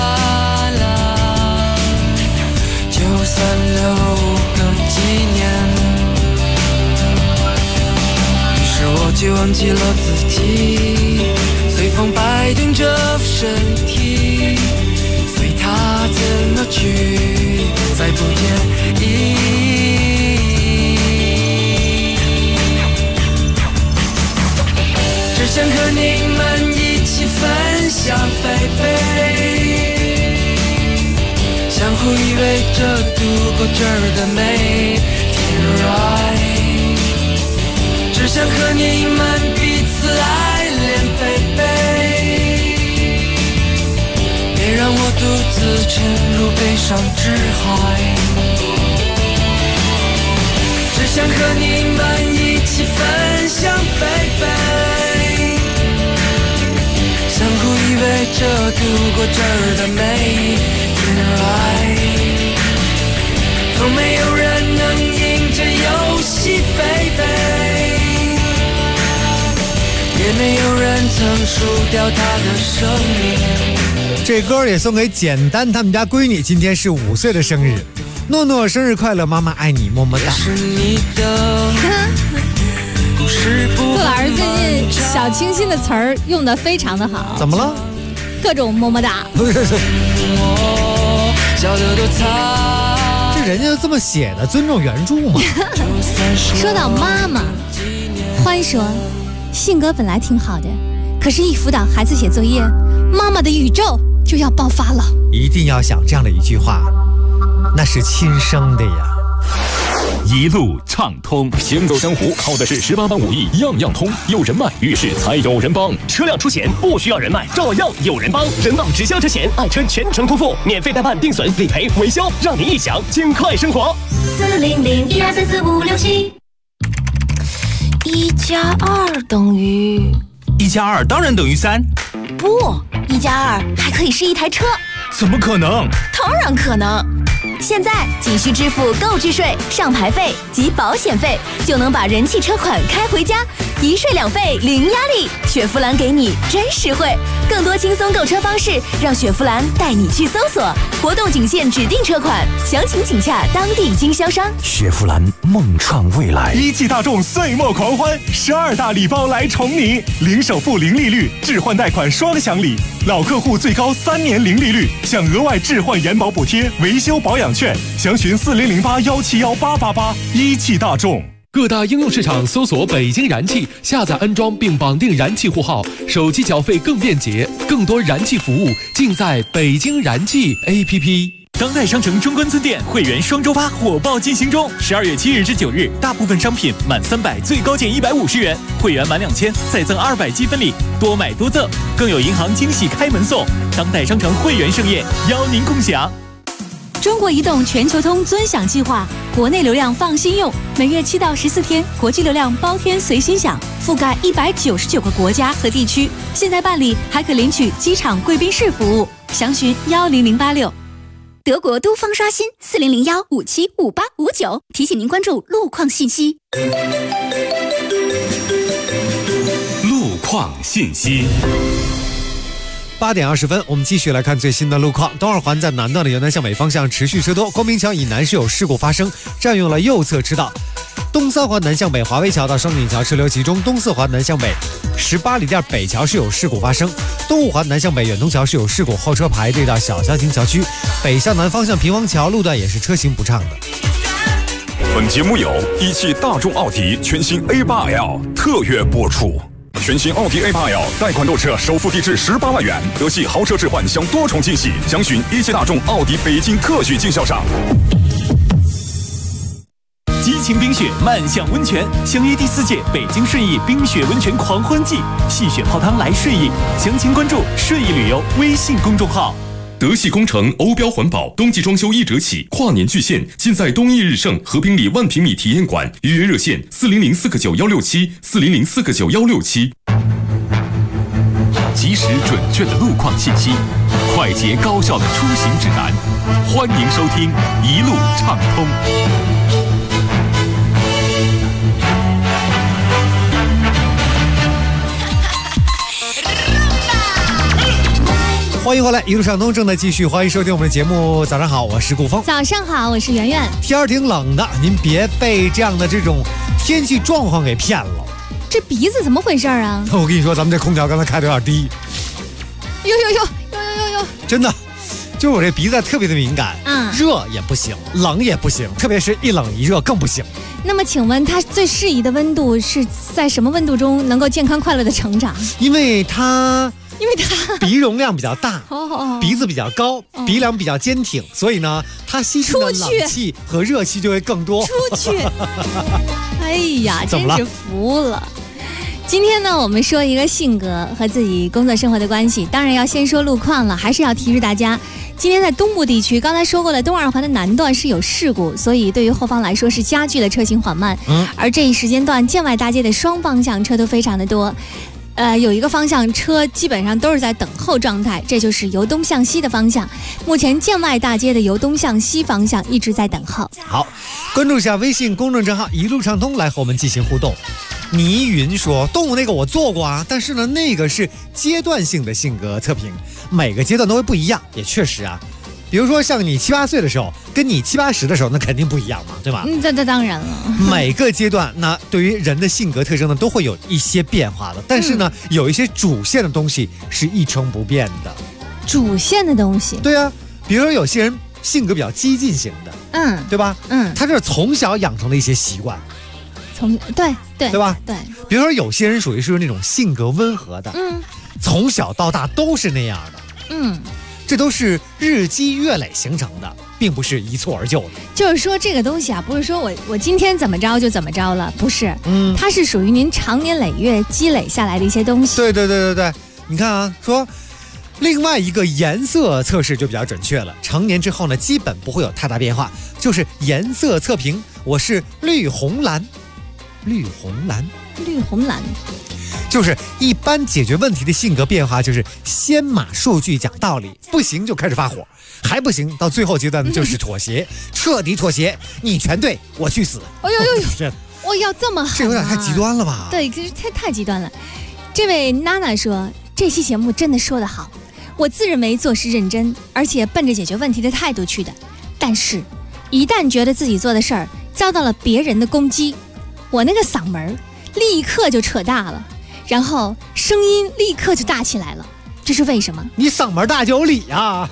烂，就算留个纪念。于是我就忘记了自己，随风摆动着身体，随它怎么去，再不介意。只想和你们一起分享，贝贝，相互依偎着度过这儿的每天 right， 只想和你们彼此爱恋，贝贝，别让我独自沉入悲伤之海，只想和你们一起分享，贝贝，相互依偎着度过这儿的每天爱，从没有人能赢这游戏，贝贝，也没有人曾输掉他的生命。 这歌也送给简单他们家闺女，今天是5岁的生日。诺诺生日快乐，妈妈爱你，么么哒。 杜老师最近小清新的词儿用得非常的好。 怎么了？ 各种么么哒。 这人家这么写的，尊重原著嘛。 说到妈妈，欢说性格本来挺好的，可是一辅导孩子写作业，妈妈的宇宙就要爆发了。 一定要想这样的一句话，那是亲生的呀。 一路畅通， 行走江湖靠的是18般武艺，样样通。有人脉，遇事才有人帮。 车辆出险不需要人脉，照样有人帮。人保直销车险，爱车全程托付，免费代办、定损、理赔、维修，让你一享尽快生活。 40012344567。1+2等于 1+2当然等于3。 不，1+2还可以是一台车。 怎么可能？ 当然可能。现在仅需支付购置税、上牌费及保险费，就能把人气车款开回家，一税两费零压力。雪佛兰给你真实惠，更多轻松购车方式，让雪佛兰带你去搜索。活动仅限指定车款，详情请洽当地经销商。 雪佛兰梦创未来， 一汽大众岁末狂欢，12大礼包来宠你，零首付零利率，置换贷款双享礼，老客户最高3年零利率，享额外置换延保补贴、维修保养券，详询4008171888。一汽大众。 各大应用市场搜索北京燃气，下载安装并绑定燃气户号，手机缴费更便捷，更多燃气服务尽在北京燃气 APP。 当代商城中关村店会员双周8火爆进行中，12月7日至9日，大部分商品满300最高减150元，会员满2000再赠200积分礼，多买多赠，更有银行惊喜开门送。当代商城会员盛宴，邀您共享。 中国移动全球通尊享计划，国内流量放心用，每月7到14天，国际流量包天随心享，覆盖199个国家和地区。现在办理还可领取机场贵宾室服务，详询10086。 德国都方刷新4001575859，提醒您关注路况信息。 路况信息。 8点20分，我们继续来看最新的路况。东二环在南段的由南向北方向持续车多，光明桥以南是有事故发生，占用了右侧车道。东三环南向北华威桥到双井桥车流集中，东四环南向北18里店北桥是有事故发生，东五环南向北远东桥是有事故，后车排队到小桥亭桥区，北向南方向平王桥路段也是车行不畅的。 本节目由一汽大众奥迪全新 A8L 特约播出。全新奥迪 A8L 贷款购车，首付低至18万元，德系豪车置换享多重惊喜，详询一汽大众奥迪北京特许经销商。 激情冰雪，漫享温泉，相约第4届北京顺义冰雪温泉狂欢季，戏雪泡汤来顺义，详情关注顺义旅游微信公众号。 德系工程欧标环保，冬季装修1折起，跨年巨献，尽在东义日盛和平里万平米体验馆，预约热线40049167，40049167。 及时准确的路况信息，快捷高效的出行指南，欢迎收听一路畅通。 欢迎回来，一路畅通正在继续，欢迎收听我们的节目。早上好，我是顾峰。 早上好，我是圆圆。 天儿挺冷的，您别被这样的这种天气状况给骗了。 这鼻子怎么回事啊？ 我跟你说，咱们这空调刚才开的有点低。 哟， 真的，就是我这鼻子特别的敏感，热也不行，冷也不行，特别是一冷一热更不行。 那么请问它最适宜的温度是在什么温度中能够健康快乐的成长？ 因为它因为它鼻容量比较大，鼻子比较高，鼻梁比较坚挺，所以呢，它吸进的冷气和热气就会更多。 出去！哎呀，真是服了。今天呢，我们说一个性格和自己工作生活的关系，当然要先说路况了，还是要提示大家，今天在东部地区，刚才说过了，东二环的南段是有事故，所以对于后方来说是加剧了车行缓慢。而这一时间段，建外大街的双方向车都非常的多。有一个方向车基本上都是在等候状态，这就是由东向西的方向。目前建外大街的由东向西方向一直在等候。 好，关注一下微信公众账号一路畅通，来和我们进行互动。倪云说，动物那个我做过啊，但是呢，那个是阶段性的性格测评，每个阶段都会不一样，也确实啊。比如说像你7、8岁的时候，跟你7、80的时候，那肯定不一样嘛，对吧？ 这当然了。 每个阶段，那对于人的性格特征呢，都会有一些变化的。但是呢，有一些主线的东西是一成不变的。 主线的东西？ 对啊，比如说有些人性格比较激进型的，对吧？他这是从小养成的一些习惯。 对吧？ 对， 比如说有些人属于是那种性格温和的，从小到大都是那样的，这都是日积月累形成的，并不是一蹴而就的。 就是说这个东西啊，不是说我今天怎么着就怎么着了，不是，它是属于您长年累月积累下来的一些东西。 对，你看啊，说另外一个颜色测试就比较准确了，成年之后呢，基本不会有太大变化，就是颜色测评，我是绿红蓝。绿红蓝，就是一般解决问题的性格变化，就是先码数据讲道理，不行就开始发火，还不行到最后阶段呢就是妥协，彻底妥协，你全对，我去死。 哎呦，我要这么狠、啊， 这有点太极端了吧？ 对，可是太极端了。这位娜娜说，这期节目真的说得好，我自认为做事认真，而且奔着解决问题的态度去的，但是一旦觉得自己做的事儿遭到了别人的攻击，我那个嗓门立刻就扯大了，然后声音立刻就大起来了，这是为什么？ 你嗓门大就有理啊！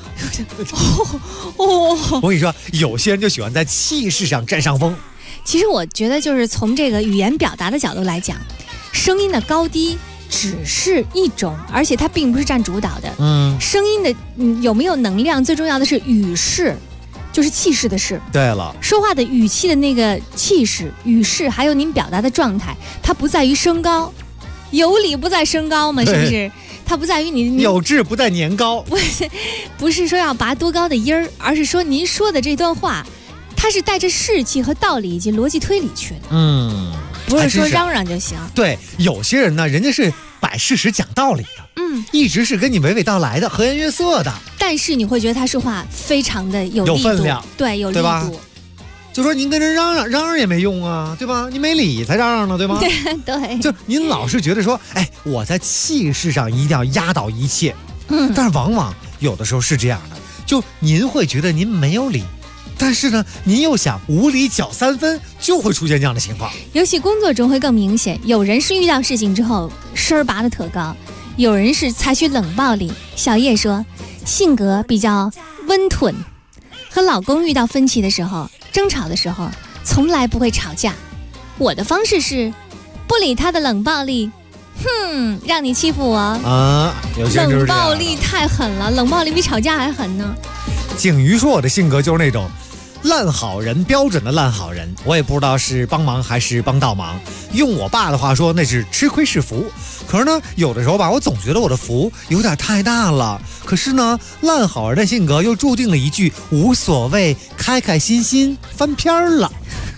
我跟你说，有些人就喜欢在气势上占上风。 其实我觉得，就是从这个语言表达的角度来讲，声音的高低只是一种，而且它并不是占主导的。声音的有没有能量，最重要的是语势。就是气势的势， 对了， 说话的语气的那个气势、语势，还有您表达的状态，它不在于声高，有理不在声高嘛，是不是？它不在于你有志不在年高， 不是说要拔多高的音儿，而是说您说的这段话，它是带着士气和道理以及逻辑推理去的，不是说嚷嚷就行。 对，有些人呢，人家是摆事实讲道理的，一直是跟你娓娓道来的，和颜悦色的。 但是你会觉得他说话非常的有力度， 有分量， 对，有力度。 就说您跟人嚷嚷也没用啊，对吧？你没理才嚷嚷呢，对吗？ 对。 就您老是觉得说，哎，我在气势上一定要压倒一切，但是往往有的时候是这样的，就您会觉得您没有理。但是呢，您又想无理搅3分，就会出现这样的情况。 尤其工作中会更明显，有人是遇到事情之后声儿拔得特高，有人是采取冷暴力。小叶说，性格比较温吞，和老公遇到分歧的时候、争吵的时候，从来不会吵架。我的方式是不理他的冷暴力，让你欺负我啊！有些人就是这样， 冷暴力太狠了，冷暴力比吵架还狠呢。 景瑜说，我的性格就是那种烂好人，标准的烂好人，我也不知道是帮忙还是帮倒忙。用我爸的话说，那是吃亏是福。可是呢，有的时候吧，我总觉得我的福有点太大了。可是呢，烂好人的性格又注定了一句无所谓，开开心心翻篇了。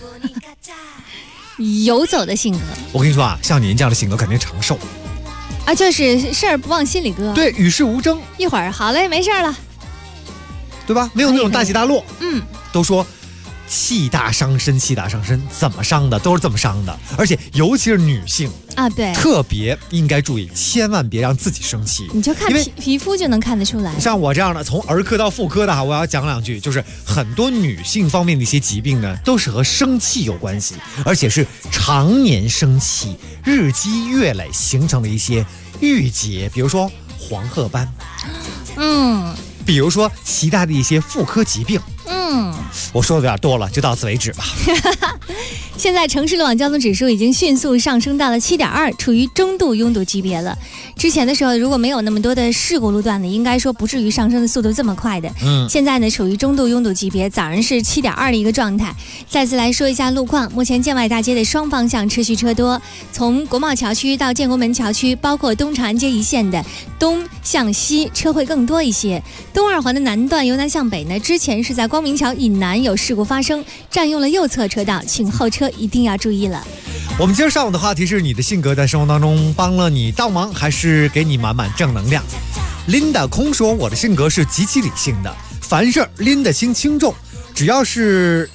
游走的性格， 我跟你说啊，像您这样的性格肯定长寿啊，就是事儿不往心里搁， 对，与世无争。 一会儿好嘞，没事了， 对吧？没有那种大起大落。都说气大伤身，气大伤身，怎么伤的都是这么伤的，而且尤其是女性啊，对， 特别应该注意，千万别让自己生气。 你就看皮肤就能看得出来。 像我这样的，从儿科到妇科的，我要讲两句，就是很多女性方面的一些疾病呢，都是和生气有关系，而且是常年生气、日积月累形成的一些郁结，比如说黄褐斑，比如说其他的一些妇科疾病。我说的有点多了，就到此为止吧。 现在城市路网交通指数已经迅速上升到了7.2，处于中度拥堵级别了。之前的时候，如果没有那么多的事故路段呢，应该说不至于上升的速度这么快的。现在呢，处于中度拥堵级别，早上是7.2的一个状态。再次来说一下路况，目前建外大街的双方向持续车多，从国贸桥区到建国门桥区，包括东长安街一线的东向西车会更多一些。东二环的南段由南向北呢，之前是在光明桥以南有事故发生，占用了右侧车道，请后车一定要注意了。 我们今儿上午的话题是：你的性格在生活当中帮了你倒忙，还是给你满满正能量？拎得空说，我的性格是极其理性的，凡事拎得清轻重，只要是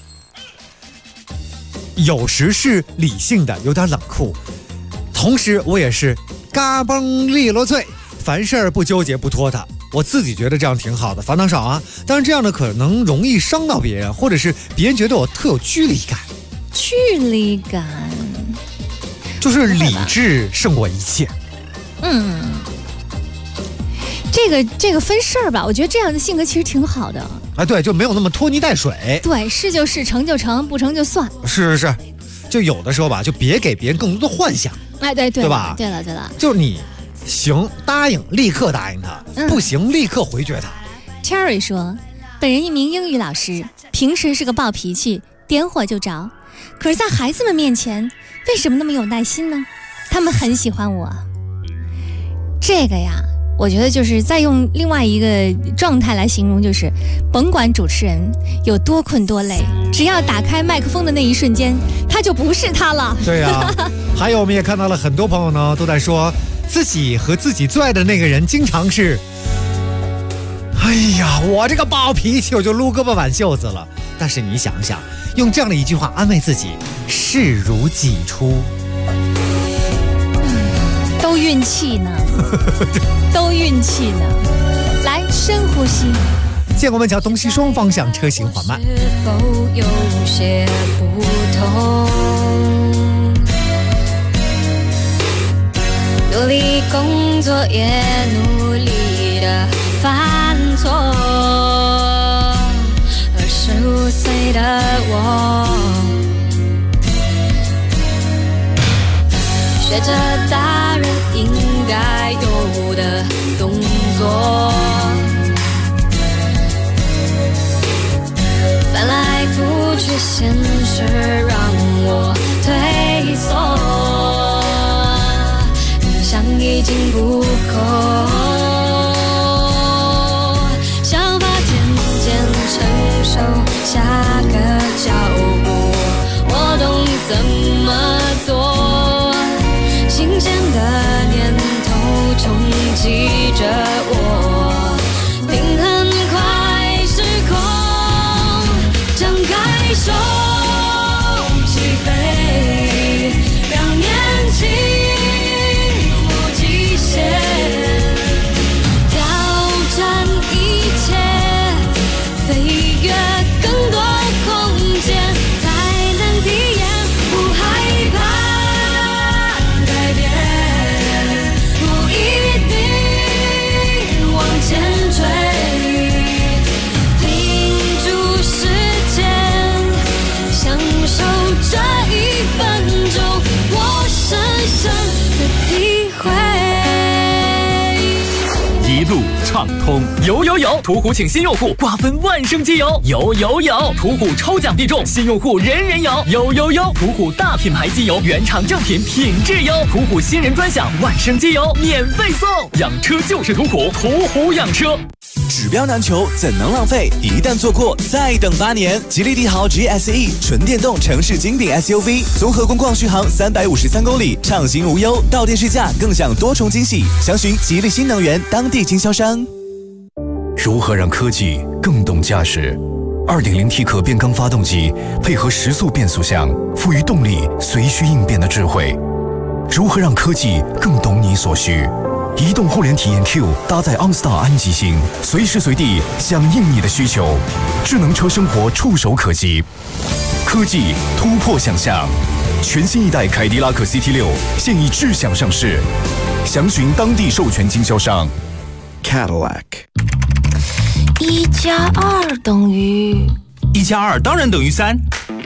有时是理性的，有点冷酷，同时我也是嘎嘣利落脆，凡事不纠结不拖沓。我自己觉得这样挺好的，烦恼少啊。但是这样的可能容易伤到别人，或者是别人觉得我特有距离感。 距离感就是理智胜过一切。 这个分事儿吧，我觉得这样的性格其实挺好的。 对，就没有那么拖泥带水。 对，是就是，成就成，不成就算。 是，就有的时候吧，就别给别人更多的幻想。对吧？对了，就是你行答应，立刻答应他；不行，立刻回绝他。 Cherry 说，本人一名英语老师，平时是个暴脾气，点火就着。可是在孩子们面前，为什么那么有耐心呢？他们很喜欢我。这个呀，我觉得就是再用另外一个状态来形容，就是甭管主持人有多困多累，只要打开麦克风的那一瞬间，他就不是他了。 对呀，还有我们也看到了很多朋友呢，都在说自己和自己最爱的那个人经常是，哎呀，我这个暴脾气，我就撸胳膊挽袖子了。但是你想想，用这样的一句话安慰自己，视如己出。 都运气呢，都运气呢。来，深呼吸。 建国门桥东西双方向车行缓慢。 是否有些不同？努力工作也努力的犯错。25岁的我，学着大人应该有的动作，翻来覆去，现实让我退缩，印象已经不够，想法渐渐成熟，下个脚步我懂怎么做，新鲜的念头冲击着我，平衡快失控，张开手起飞，让年轻无极限，挑战一切，飞越更多空间，才能体验不害怕改变，不一定往前追，停住时间，享受这一分钟我深深的体会。 一路畅通， 有！途虎请新用户瓜分万圣节油，有！途虎抽奖必中，新用户人人有，有！途虎大品牌机油，原厂正品，品质优。途虎新人专享万圣节油免费送，养车就是途虎，途虎养车。 指标难求，怎能浪费？一旦错过，再等8年。吉利帝豪 GSE 纯电动城市精品 SUV， 综合工况续航353公里，畅行无忧，到店试驾更享多重惊喜。详询吉利新能源当地经销商。 如何让科技更懂驾驶？ 2.0T 可变缸发动机配合时速变速箱，赋予动力随需应变的智慧。如何让科技更懂你所需？移动互联体验 Q 搭载 OnStar 安吉星，随时随地响应你的需求。智能车生活触手可及，科技突破想象。全新一代凯迪拉克 CT6 现已智享上市，详询当地授权经销商。Cadillac。 1+2等于 1+2当然等于3。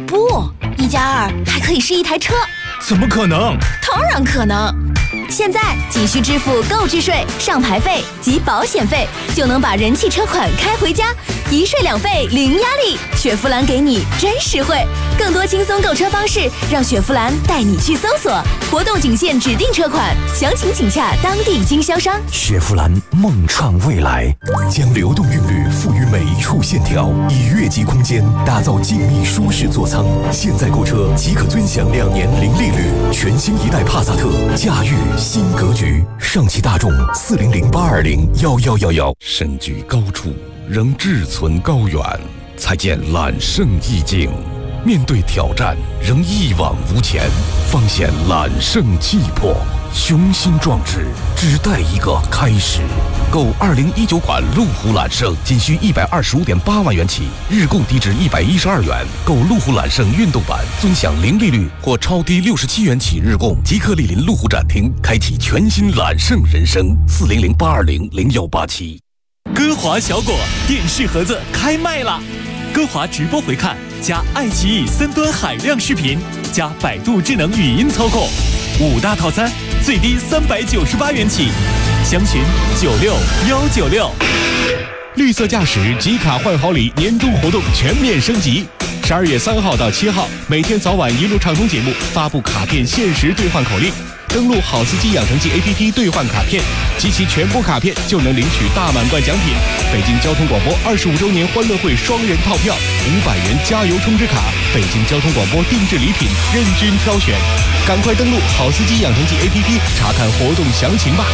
不，1加2还可以是一台车。 怎么可能？ 当然可能！现在仅需支付购置税、上牌费及保险费，就能把人气车款开回家，一税两费零压力。雪佛兰给你真实惠，更多轻松购车方式，让雪佛兰带你去搜索。活动仅限指定车款，详情请洽当地经销商。 雪佛兰梦创未来，将流动韵律赋予每一处线条，以越级空间打造静谧舒适座舱。现在购车即可尊享2年零利率，全新一代帕萨特，驾驭新格局。上汽大众400-820-1111。 身居高处，仍志存高远，才见揽胜意境；面对挑战，仍一往无前，方显揽胜气魄。雄心壮志，只待一个开始。购2019款路虎揽胜，仅需125.8万元起，日供低至112元。购路虎揽胜运动版，尊享零利率或超低67元起日供，即刻莅临路虎展厅，开启全新揽胜人生。400-820-0187。 歌华小果电视盒子开卖了，歌华直播回看加爱奇艺3端海量视频加百度智能语音操控，5大套餐最低398元起，详询96196。 绿色驾驶集卡换好礼年度活动全面升级，12月3号到7号，每天早晚一路畅通节目发布卡片限时兑换口令。登录好司机养成记 APP 兑换卡片，集齐全部卡片就能领取大满贯奖品。北京交通广播25周年欢乐会双人套票，500元加油充值卡，北京交通广播定制礼品任君挑选。赶快登录好司机养成记 APP 查看活动详情吧。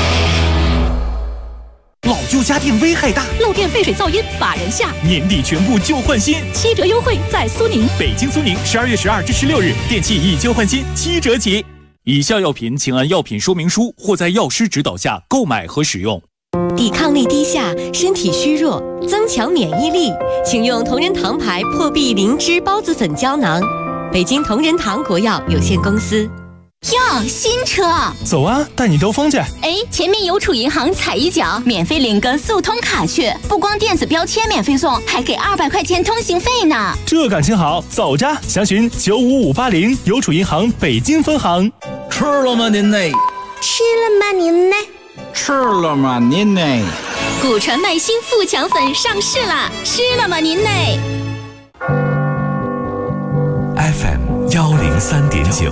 老旧家电危害大， 漏电、废水、噪音把人吓。 年底全部旧换新 ，7折优惠在苏宁。 北京苏宁12月12至16日，电器以旧换新7折起。以下药品请按药品说明书或在药师指导下购买和使用。 抵抗力低下，身体虚弱，增强免疫力，请用同仁堂牌破壁灵芝孢子粉胶囊。北京同仁堂国药有限公司。 哟，新车！ 走啊，带你兜风去。 哎，前面邮储银行踩一脚，免费领个速通卡去，不光电子标签免费送，还给200块钱通行费呢。 这感情好，走着，详询95580邮储银行北京分行。 吃了吗您呢？ 吃了吗您呢？ 吃了吗您呢？ 古传麦新富强粉上市啦！吃了吗您呢 ？FM 103.9，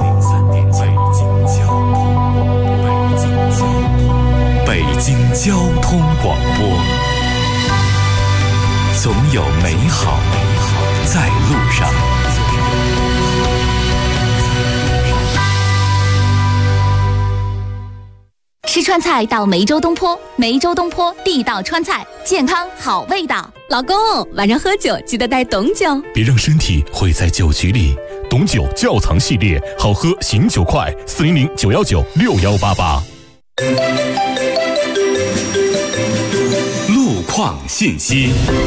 北京交通广播，总有美好在路上。 吃川菜到梅州东坡，梅州东坡地道川菜，健康好味道。 老公，晚上喝酒记得带董酒， 别让身体毁在酒局里。董酒窖藏系列，好喝醒酒快，400-919-6188。 路况信息。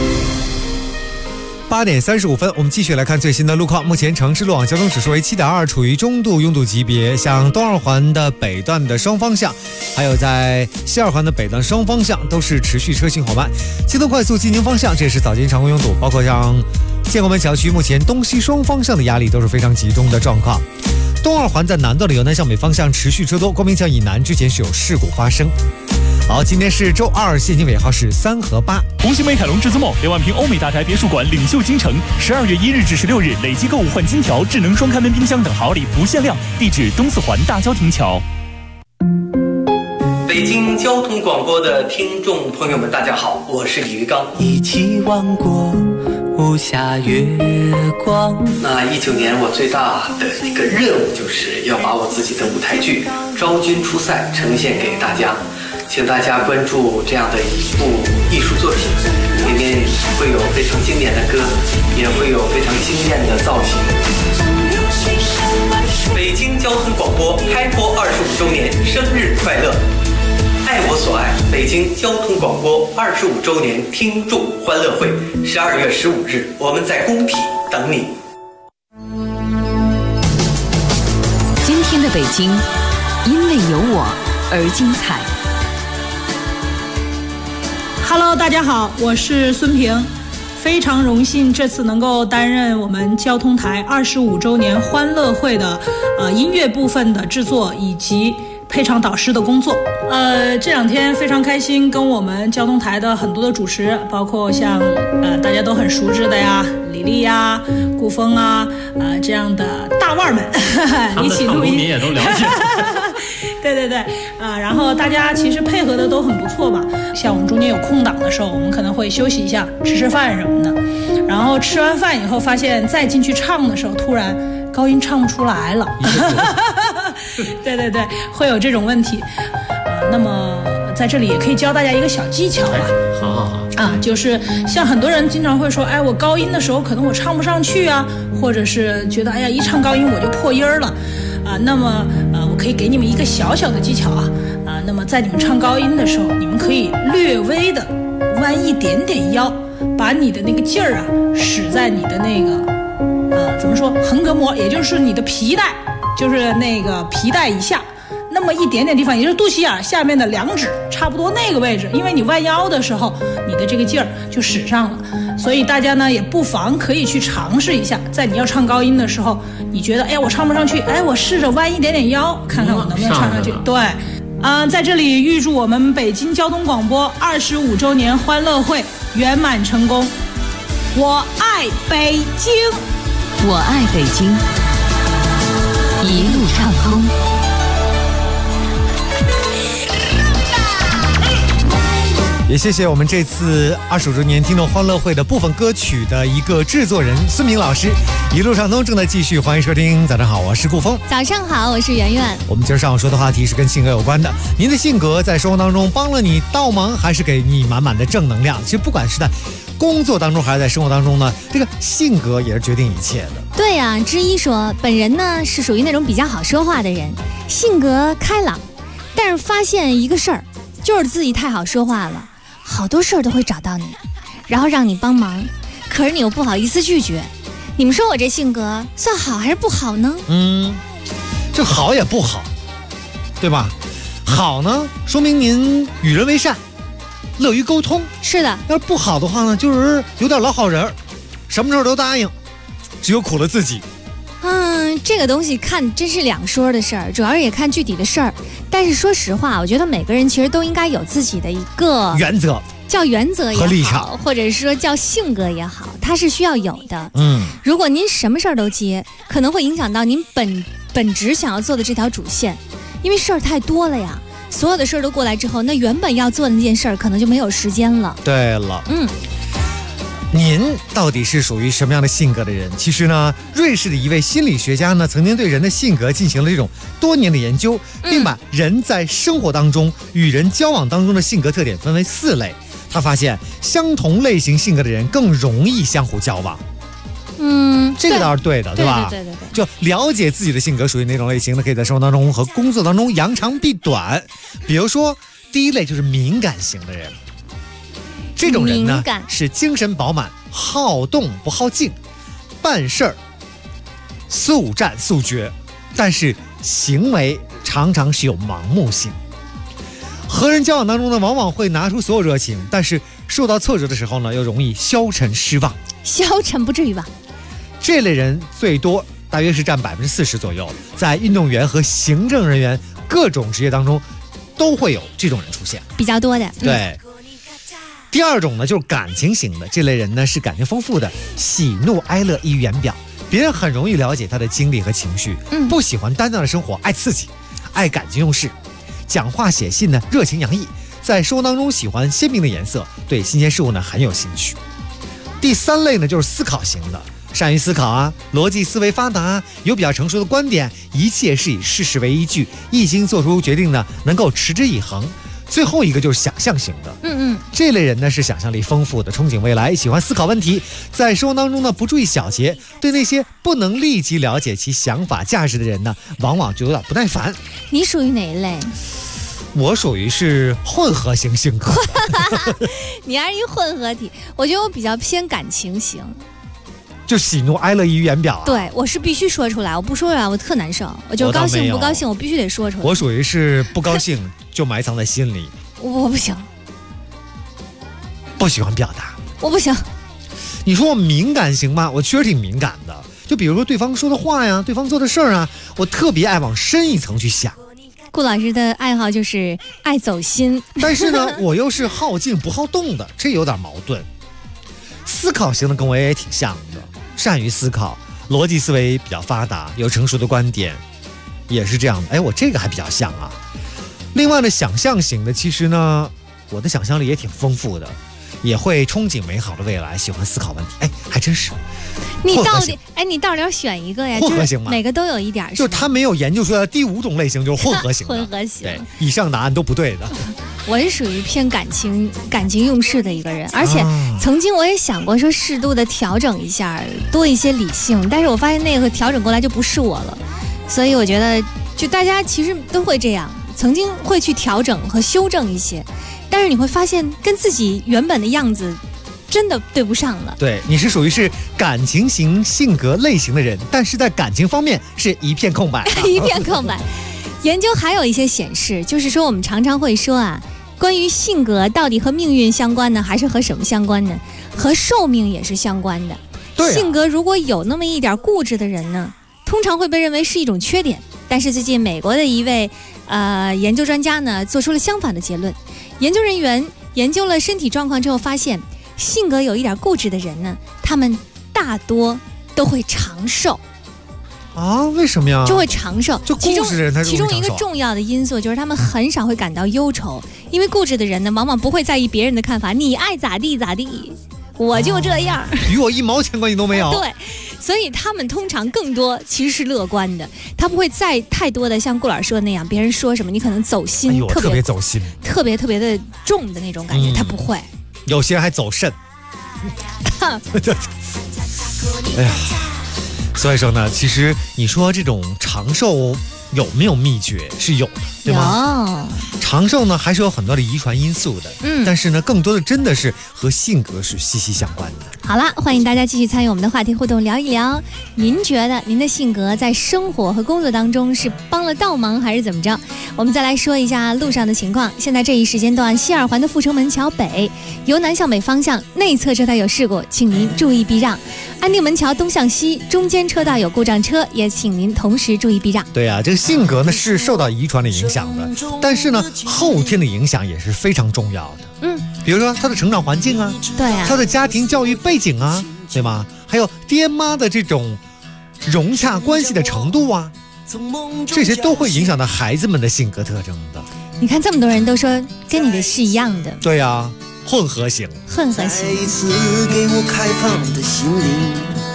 8点35分，我们继续来看最新的路况。目前城市路网交通指数为7.2，处于中度拥堵级别。像东二环的北段的双方向，还有在西二环的北段双方向都是持续车行缓慢。京东快速进京方向，这也是早间常规拥堵，包括像建国门桥区，目前东西双方向的压力都是非常集中的状况。东二环在南段的由南向北方向持续车多，光明桥以南之前是有事故发生。好，今天是周二，现金尾号是3和8。 红星美凯龙至尊梦2万平欧美大宅别墅馆领袖京城，12月1日至16日累计购物换金条、智能双开门冰箱等好礼不限量。地址东四环大郊亭桥。 北京交通广播的听众朋友们，大家好，我是李玉刚。 一起望过无暇月光。 那19年我最大的一个任务就是要把我自己的舞台剧《昭君出塞》呈现给大家，请大家关注这样的一部艺术作品，里面会有非常经典的歌，也会有非常惊艳的造型。北京交通广播开播25周年生日快乐！爱我所爱，北京交通广播25周年听众欢乐会，12月15日，我们在工体等你。 今天的北京，因为有我而精彩。 Hello， 大家好，我是孙平。 非常荣幸这次能够担任我们交通台25周年欢乐会的音乐部分的制作以及配唱导师的工作。这2天非常开心，跟我们交通台的很多的主持，包括像大家都很熟知的呀，李丽呀、顾峰啊，这样的大腕们一起录音， 你也都了解。 对，然后大家其实配合的都很不错吧。像我们中间有空档的时候，我们可能会休息一下，吃饭什么的。然后吃完饭以后，发现再进去唱的时候，突然高音唱不出来了。对，会有这种问题。那么在这里也可以教大家一个小技巧吧。好。就是像很多人经常会说，我高音的时候可能我唱不上去啊，或者是觉得一唱高音我就破音了。那么我可以给你们一个小小的技巧啊。那么在你们唱高音的时候，你们可以略微的弯一点点腰，把你的那个劲儿使在你的那个怎么说横膈膜，也就是你的皮带，就是那个皮带以下那么一点点地方，也就是肚脐眼下面的2指，差不多那个位置。因为你弯腰的时候，你的这个劲儿就使上了。所以大家呢也不妨可以去尝试一下，在你要唱高音的时候，你觉得我唱不上去，我试着弯一点点腰，看看我能不能唱上去。对，在这里预祝我们北京交通广播25周年欢乐会圆满成功。我爱北京， 我爱北京，一路畅通。 也谢谢我们这次25周年听众欢乐会的部分歌曲的一个制作人孙明老师。一路畅通正在继续，欢迎收听。早上好，我是顾峰。 早上好，我是圆圆。 我们今儿上午说的话题是跟性格有关的。您的性格在生活当中帮了你倒忙，还是给你满满的正能量？其实不管是在工作当中还是在生活当中呢，这个性格也是决定一切的。 对呀，之一说本人呢是属于那种比较好说话的人，性格开朗，但是发现一个事儿，就是自己太好说话了，好多事儿都会找到你，然后让你帮忙，可是你又不好意思拒绝。你们说我这性格算好还是不好呢？ 这好也不好，对吧？好呢，说明您与人为善，乐于沟通。 是的。 要是不好的话呢，就是有点老好人，什么事儿都答应，只有苦了自己。 这个东西看真是两说的事儿，主要是也看具体的事儿。但是说实话，我觉得每个人其实都应该有自己的一个原则， 叫原则也好， 和立场， 或者说叫性格也好，它是需要有的。如果您什么事儿都接，可能会影响到您本职想要做的这条主线，因为事儿太多了呀。所有的事儿都过来之后，那原本要做的那件事儿可能就没有时间了。 对了，您到底是属于什么样的性格的人？其实呢，瑞士的一位心理学家呢，曾经对人的性格进行了这种多年的研究，并把人在生活当中与人交往当中的性格特点分为4类。他发现，相同类型性格的人更容易相互交往。这个倒是对的，对吧？ 对。 就了解自己的性格属于哪种类型的，可以在生活当中和工作当中扬长避短。比如说，第一类就是敏感型的人。这种人呢是精神饱满，好动不好静，办事儿速战速决，但是行为常常是有盲目性。和人交往当中呢，往往会拿出所有热情，但是受到挫折的时候呢，又容易消沉失望。 消沉不至于吧？ 这类人最多大约是占40%左右，在运动员和行政人员各种职业当中都会有这种人出现， 比较多的。 对。第二种呢，就是感情型的，这类人呢是感情丰富的，喜怒哀乐溢于言表，别人很容易了解他的经历和情绪。不喜欢单调的生活，爱刺激，爱感情用事，讲话写信呢热情洋溢，在生活当中喜欢鲜明的颜色，对新鲜事物呢很有兴趣。第3类呢就是思考型的，善于思考啊，逻辑思维发达，有比较成熟的观点，一切是以事实为依据，一心做出决定呢能够持之以恒。最后一个就是想象型的，这类人呢是想象力丰富的，憧憬未来，喜欢思考问题，在生活当中呢不注意小节，对那些不能立即了解其想法价值的人呢，往往就有点不耐烦。 你属于哪一类？ 我属于是混合型性格。 你还是一混合体，我觉得我比较偏感情型。 就喜怒哀乐溢于言表啊！ 对，我是必须说出来，我不说出来我特难受。我就高兴不高兴，我必须得说出来。 我属于是不高兴就埋藏在心里。 我不行， 不喜欢表达。 我不行。 你说我敏感行吗？我确实挺敏感的。就比如说对方说的话呀，对方做的事儿啊，我特别爱往深一层去想。 顾老师的爱好就是爱走心， 但是呢，我又是好静不好动的，这有点矛盾。思考型的跟我也挺像的，善于思考，逻辑思维比较发达，有成熟的观点，也是这样的。哎，我这个还比较像啊。另外呢，想象型的，其实呢，我的想象力也挺丰富的，也会憧憬美好的未来，喜欢思考问题。哎，还真是。 你到底要选一个呀？ 混合型嘛， 每个都有一点。 就是他没有研究出来的第5种类型就是混合型的。 混合型。 对，以上答案都不对的。 我是属于偏感情用事的一个人，而且曾经我也想过说适度的调整一下，多一些理性，但是我发现那个调整过来就不是我了，所以我觉得就大家其实都会这样，曾经会去调整和修正一些，但是你会发现跟自己原本的样子真的对不上了。 对，你是属于是感情型性格类型的人，但是在感情方面是一片空白。 一片空白。研究还有一些显示，就是说我们常常会说啊，关于性格到底和命运相关呢，还是和什么相关呢？和寿命也是相关的。 对啊， 性格如果有那么一点固执的人呢，通常会被认为是一种缺点。但是最近美国的一位研究专家呢，做出了相反的结论。研究人员研究了身体状况之后发现，性格有一点固执的人呢，他们大多都会长寿。 啊？为什么呀？ 就会长寿。 就固执的人他是其中一个重要的因素就是他们很少会感到忧愁，因为固执的人呢，往往不会在意别人的看法，你爱咋地咋地，我就这样， 与我1毛钱关系都没有。 对，所以他们通常更多其实是乐观的，他不会再太多的像顾老师说的那样，别人说什么你可能走心， 哎呦，特别走心， 特别的重的那种感觉，他不会。 有些人还走肾。哎呀。所以说呢，其实你说这种长寿有没有秘诀？是有的，对吗？长寿呢，还是有很多的遗传因素的。但是呢，更多的真的是和性格是息息相关的。 好啦，欢迎大家继续参与我们的话题互动，聊一聊，您觉得您的性格在生活和工作当中是帮了倒忙还是怎么着？我们再来说一下路上的情况。现在这一时间段，西二环的阜成门桥北由南向北方向内侧车道有事故，请您注意避让。安定门桥东向西中间车道有故障车，也请您同时注意避让。 对啊，这个性格呢是受到遗传的影响的，但是呢后天的影响也是非常重要的。比如说他的成长环境啊， 对啊， 他的家庭教育背景啊，对吗？还有爹妈的这种融洽关系的程度啊，这些都会影响到孩子们的性格特征的。 你看这么多人都说跟你的是一样的。 对啊，混合型。 混合型。 再一次给我开放的心灵，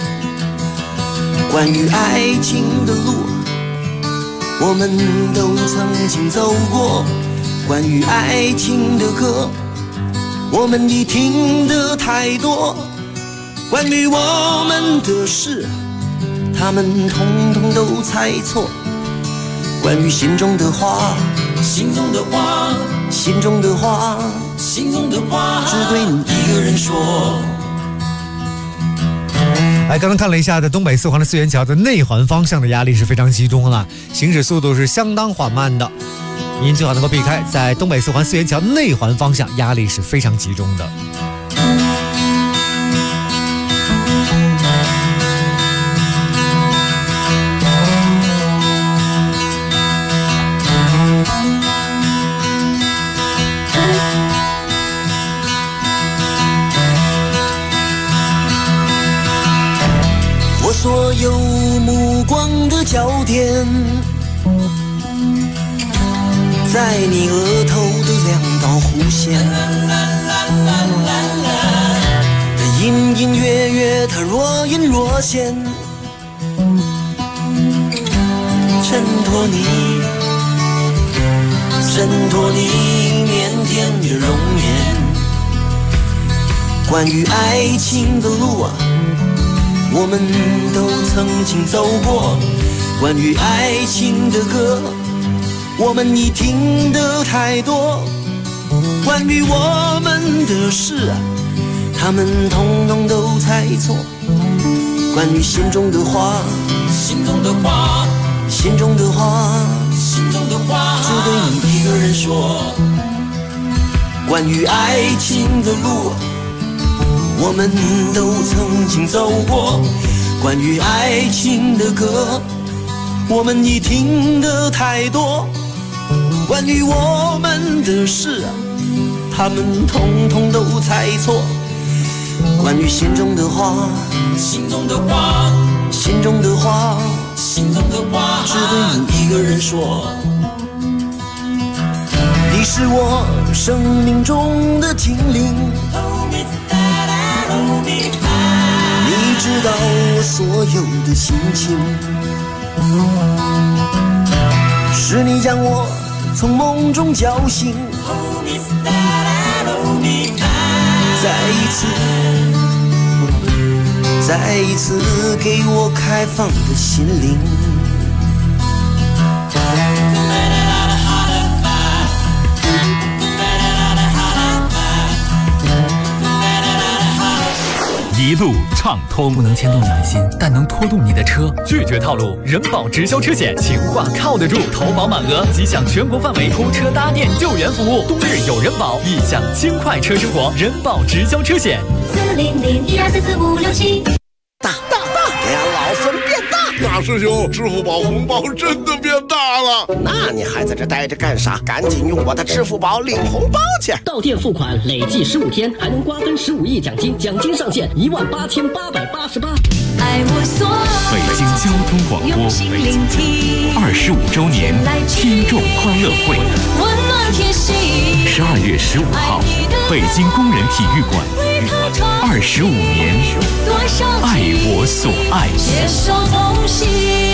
关于爱情的路，我们都曾经走过；关于爱情的歌，我们已听得太多；关于我们的事，他们统统都猜错。关于心中的话，心中的话，心中的话，心中的话，只对你一个人说。 刚刚看了一下，在东北4环的4元桥的内环方向的压力是非常集中了，行驶速度是相当缓慢的，您最好能够避开。在东北4环4元桥内环方向压力是非常集中的。 所有目光的焦点在你额头的2道弧线，它隐隐约约，它若隐若现，衬托你腼腆的容颜。关于爱情的路啊，我们都曾经走过；关于爱情的歌，我们已听得太多；关于我们的事啊，他们统统都猜错。关于心中的话，心中的话，心中的话，心中的话，只对你一个人说。关于爱情的路， 我们都曾经走过关于爱情的歌，我们已听得太多关于我们的事，他们统统都猜错。关于心中的话，心中的话，心中的话，心中的话，只对你一个人说。你是我生命中的精灵，你知道我所有的心情，是你将我从梦中叫醒，再一次给我开放的心灵。 一路畅通， 不能牵动良心，但能拖动你的车。拒绝套路，人保直销车险，情话靠得住，投保满额即享全国范围拖车搭电救援服务，冬日有人保，一享轻快车生活。人保直销车险 400-1244-567。 大，给俺老孙变大！大师兄，支付宝红包真的变大了。那你还在这待着干啥？赶紧用我的支付宝领红包去！ 到店付款累计15天，还能瓜分15亿奖金，奖金上限18888。 爱我所北京交通广播25周年听众欢乐会， 温暖贴心。 12月15号，北京工人体育馆，25年，爱我所爱， 携手同行。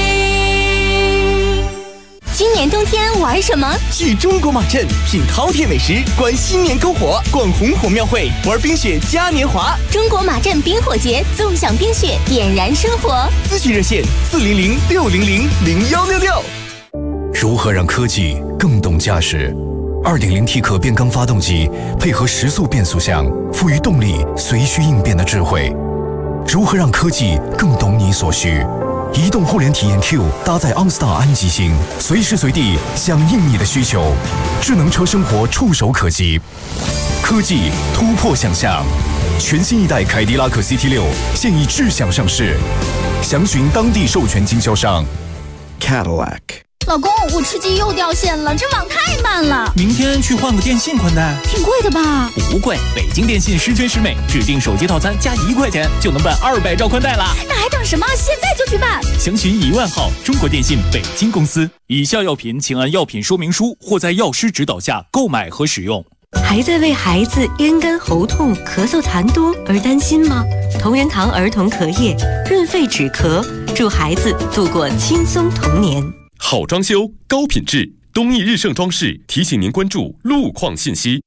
今年冬天玩什么？ 去中国马镇品饕餮美食，观新年篝火，逛红火庙会，玩冰雪嘉年华。 中国马镇冰火节，纵享冰雪，点燃生活。 咨询热线400-600-0166。 如何让科技更懂驾驶？ 2.0T 可变缸发动机配合时速变速箱，赋予动力随需应变的智慧。如何让科技更懂你所需？移动互联体验 Q 搭载 OnStar 安吉星，随时随地响应你的需求。智能车生活触手可及，科技突破想象。全新一代凯迪拉克 CT6 现已智享上市，详询当地授权经销商 Cadillac。 老公，我吃鸡又掉线了，这网太慢了。 明天去换个电信宽带， 挺贵的吧？ 不贵，北京电信十全十美，指定手机套餐加1块钱就能办200兆宽带了。 那还等什么？现在就去办！ 详询1万号中国电信北京公司。以下药品请按药品说明书或在药师指导下购买和使用。 还在为孩子咽干喉痛、咳嗽痰多而担心吗？同仁堂儿童咳液润肺止咳，祝孩子度过轻松童年。 好装修，高品质。东义日盛装饰提醒您关注路况信息。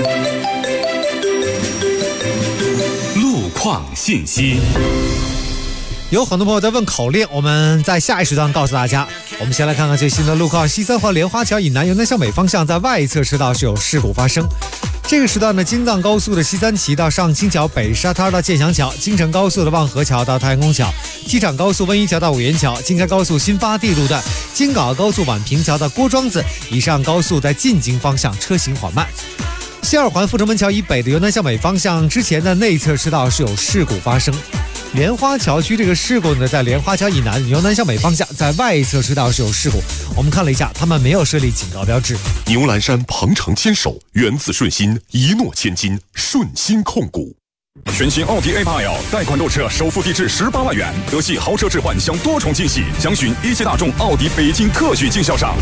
路况信息。 有很多朋友在问口令，我们在下一时段告诉大家。我们先来看看最新的路况：西三环莲花桥以南由南向北方向，在外侧车道是有事故发生。 这个时段呢，京藏高速的西三旗到上清桥、北沙滩到建祥桥，京承高速的望河桥到太阳宫桥，机场高速温榆桥到五元桥，京开高速新发地路段，京港澳高速宛平桥到郭庄子，以上高速在进京方向车行缓慢。西二环阜成门桥以北的由南向北方向，之前的内侧车道是有事故发生。 莲花桥区这个事故呢，在莲花桥以南由南向北方向，在外侧车道是有事故。我们看了一下，他们没有设立警告标志。 牛栏山鹏程牵手，源自顺心，一诺千金，顺心控股。 全新奥迪 A8L 贷款购车，首付低至18万元，德系豪车置换享多重惊喜，详询一汽大众奥迪北京特许经销商。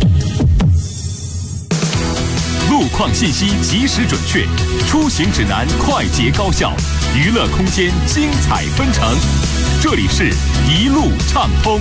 路况信息及时准确，出行指南快捷高效，娱乐空间精彩纷呈。这里是一路畅通，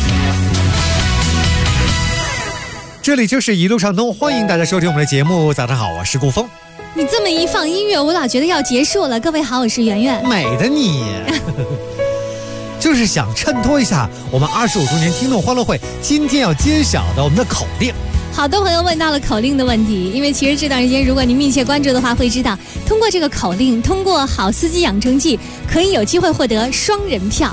这里就是一路畅通，欢迎大家收听我们的节目。早上好，我是顾峰。 你这么一放音乐，我老觉得要结束了。各位好，我是圆圆。 美的你，就是想衬托一下我们25周年听众欢乐会今天要揭晓的我们的口令。 好多朋友问到了口令的问题，因为其实这段时间，如果您密切关注的话，会知道通过这个口令，通过好司机养成记，可以有机会获得双人票。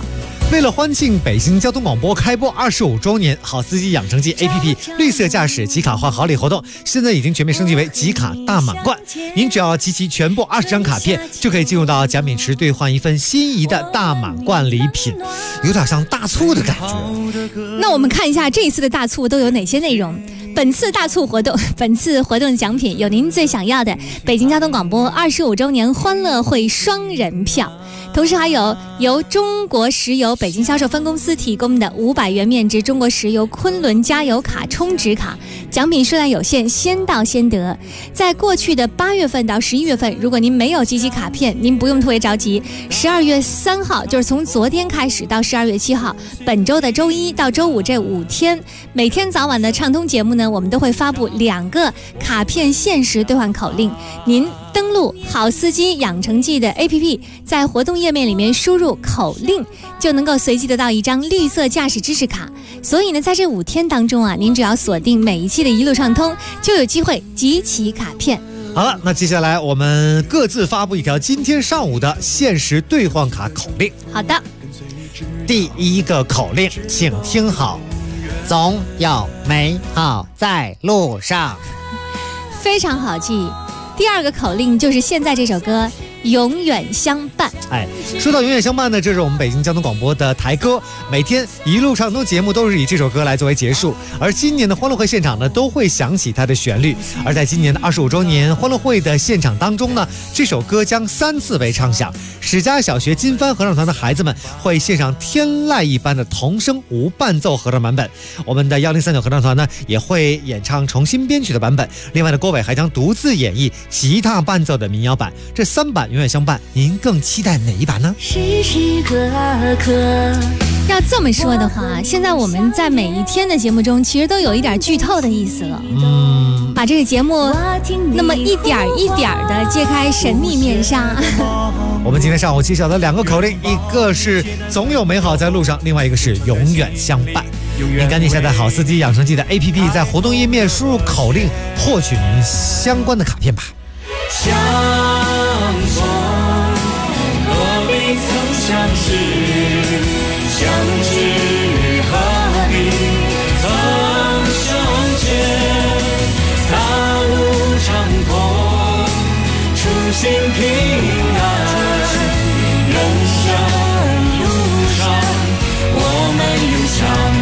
为了欢庆北京交通广播开播25周年，好司机养成记 APP 绿色驾驶集卡换好礼活动现在已经全面升级为集卡大满贯。您只要集齐全部20张卡片，就可以进入到奖品池兑换一份心仪的大满贯礼品，有点像大促的感觉。 那我们看一下这一次的大促都有哪些内容。本次活动奖品有您最想要的北京交通广播25周年欢乐会双人票，同时还有由中国石油北京销售分公司提供的500元面值中国石油昆仑加油卡充值卡，奖品数量有限，先到先得。在过去的8月份到11月份，如果您没有集齐卡片，您不用特别着急。12月3号，就是从昨天开始到12月7号，本周的周一到周五这5天，每天早晚的畅通节目呢，我们都会发布2个卡片限时兑换口令。您登录好司机养成记的 APP， 在活动页面里面输入口令，就能够随机得到一张绿色驾驶知识卡。所以呢，在这5天当中啊，您只要锁定每一期的一路畅通，就有机会集齐卡片。 好了，那接下来我们各自发布一条今天上午的限时兑换卡口令。 好的， 第一个口令，请听好：总有美好在路上。 非常好记。第二个口令就是现在这首歌永远相伴。 说到永远相伴呢，这是我们北京交通广播的台歌，每天一路畅通节目都是以这首歌来作为结束，而今年的欢乐会现场呢都会响起它的旋律。而在今年的25周年欢乐会的现场当中呢，这首歌将3次被唱响。史家小学金帆合唱团的孩子们会献上天籁一般的童声无伴奏合唱版本，我们的1039合唱团呢也会演唱重新编曲的版本。另外呢，郭伟还将独自演绎吉他伴奏的民谣版。这3版永远相伴，您更期待哪一版呢？ 时时刻刻。 要这么说的话，现在我们在每一天的节目中，其实都有一点剧透的意思了。把这个节目那么一点一点的揭开神秘面纱。 我们今天上午揭晓的2个口令，一个是总有美好在路上，另外一个是永远相伴。您赶紧下载好司机养成记的 APP， 在活动页面输入口令，获取您相关的卡片吧。 相逢何必曾相识，相知何必曾相见。大路长空，初心平安。人生路上，我们永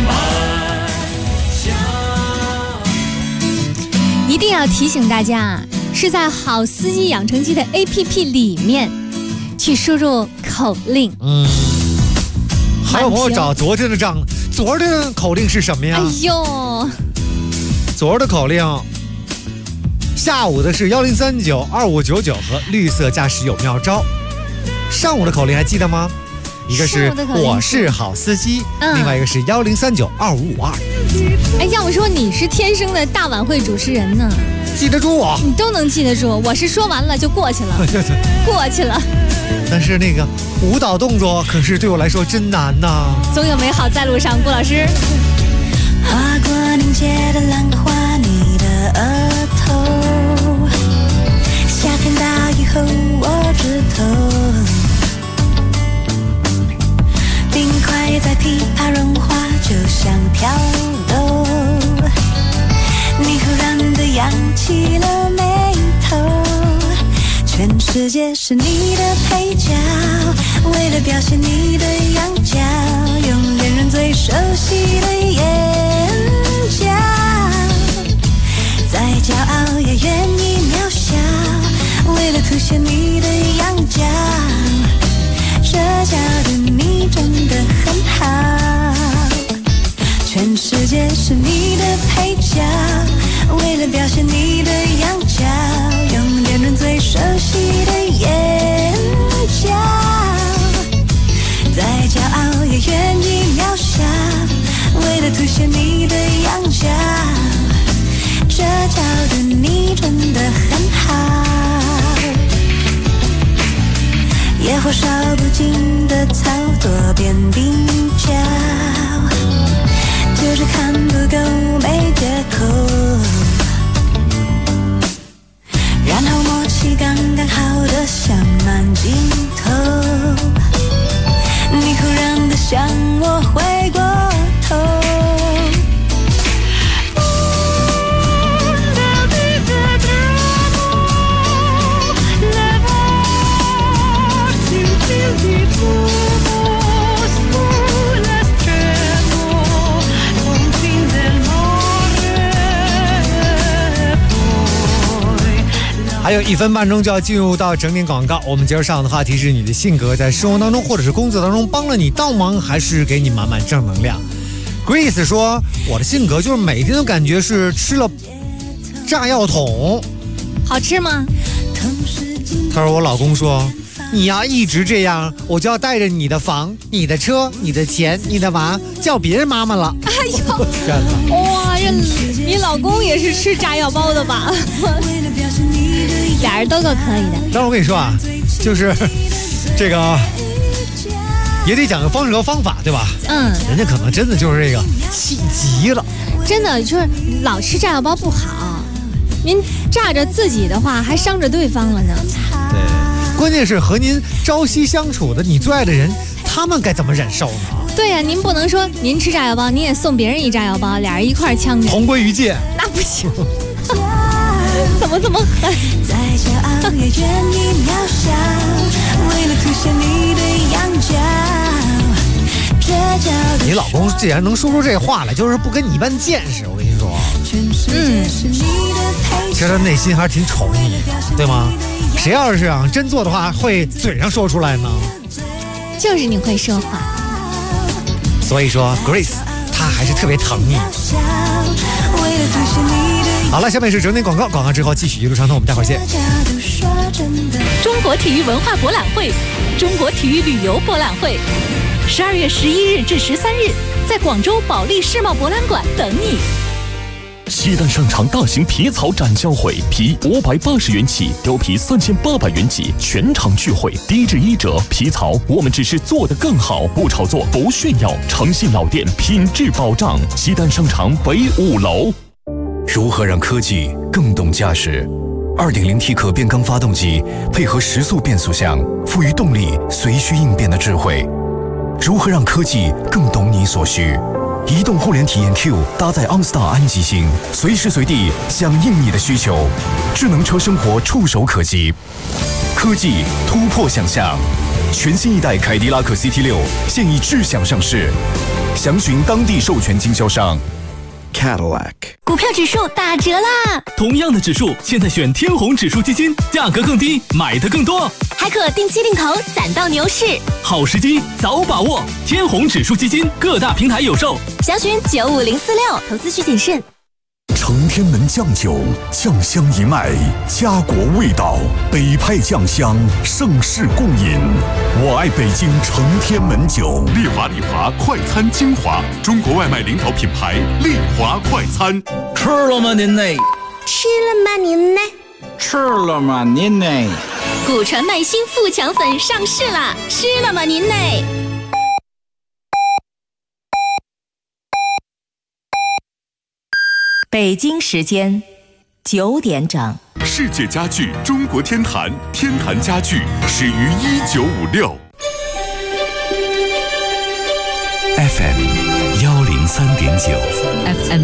相伴。一定要提醒大家，是在好司机养成记的 APP 里面去输入口令。 还有朋友找昨天的账，昨天的口令是什么呀？ 哎呦， 昨儿的口令，下午的是10392599和绿色驾驶有妙招。上午的口令还记得吗？一个是我是好司机，另外一个是10392552。 哎，要我说你是天生的大晚会主持人呢， 记得住我， 你都能记得住。我是说完了就过去了，过去了。 但是那个舞蹈动作可是对我来说真难呐。 总有美好在路上，顾老师。 划过凝结的浪花，你的额头，夏天大雨后我枝头。冰块在噼啪融化，就像跳楼。你忽然地扬起了眉头，全世界是你的配角，为了表现你的仰角，用恋人最熟悉的眼角。再骄傲也愿意渺小，为了凸显你的仰角。这角的你真的很好，全世界是你的配角，为了表现你的仰角，用恋人最熟悉的眼角。再骄傲也愿意渺小，为了凸显你的仰角。这角的你真的很好，野火烧不尽的草，多变鬓角，就是看不够没借口。然后默契刚刚好的像慢镜头，你忽然的像还有1分半钟就要进入到整点广告。我们今儿上的话题是你的性格在生活当中或者是工作当中帮了你倒忙，还是给你满满正能量。 Grace 说我的性格就是每天都感觉是吃了炸药桶。 好吃吗？ 他说我老公说你要一直这样，我就要带着你的房、你的车、你的钱、你的娃叫别人妈妈了。 哎呦，哇，这你老公也是吃炸药包的吧？俩人都够可以的。 但是我跟你说啊，就是这个也得讲究方式和方法，对吧？人家可能真的就是这个气急了， 真的就是老吃炸药包不好。您炸着自己的话，还伤着对方了呢。 对，关键是和您朝夕相处的你最爱的人，他们该怎么忍受呢？ 对呀，您不能说您吃炸药包，您也送别人一炸药包，俩人一块呛着， 同归于尽， 那不行。怎么这么狠？ 再骄傲也愿意渺小，为了凸显你的样角。 你老公既然能说出这话来，就是不跟你一般见识。我跟你说，其实他内心还是挺宠你的，对吗？谁要是真做的话，会嘴上说出来呢？ 就是你会说话。 所以说 ，Grace 她还是特别疼你。好了，下面是整点广告，广告之后继续一路畅通，我们待会儿见。 中国体育文化博览会，中国体育旅游博览会，12月11日至13日，在广州保利世贸博览馆等你。 西单商场大型皮草展销会，皮580元起，貂皮3800元起，全场聚会，低至1折。皮草我们只是做得更好，不炒作，不炫耀，诚信老店，品质保障。西单商场北5楼。 如何让科技更懂驾驶？2.0T 可变缸发动机配合时速变速箱，赋予动力随需应变的智慧。如何让科技更懂你所需？移动互联体验 Q 搭载 OnStar 安吉星，随时随地响应你的需求。智能车生活触手可及，科技突破想象。全新一代凯迪拉克 CT6 现已智享上市，详询当地授权经销商。 Cadillac 股票指数打折啦！ 同样的指数，现在选天弘指数基金，价格更低，买的更多， 还可定期定投，攒到牛市。 好时机，早把握！天弘指数基金各大平台有售， 详询95046，投资需谨慎。 承天门酱酒，酱香一脉，家国味道，北派酱香，盛世共饮。我爱北京承天门酒。 丽华快餐精华，中国外卖领导品牌，丽华快餐。 吃了吗您呢？ 吃了吗您呢？ 吃了吗您呢？ 古传麦新富强粉上市啦！吃了吗您呢？ 北京时间9点整。 世界家具中国天坛，天坛家具始于1956。 FM 103.9 FM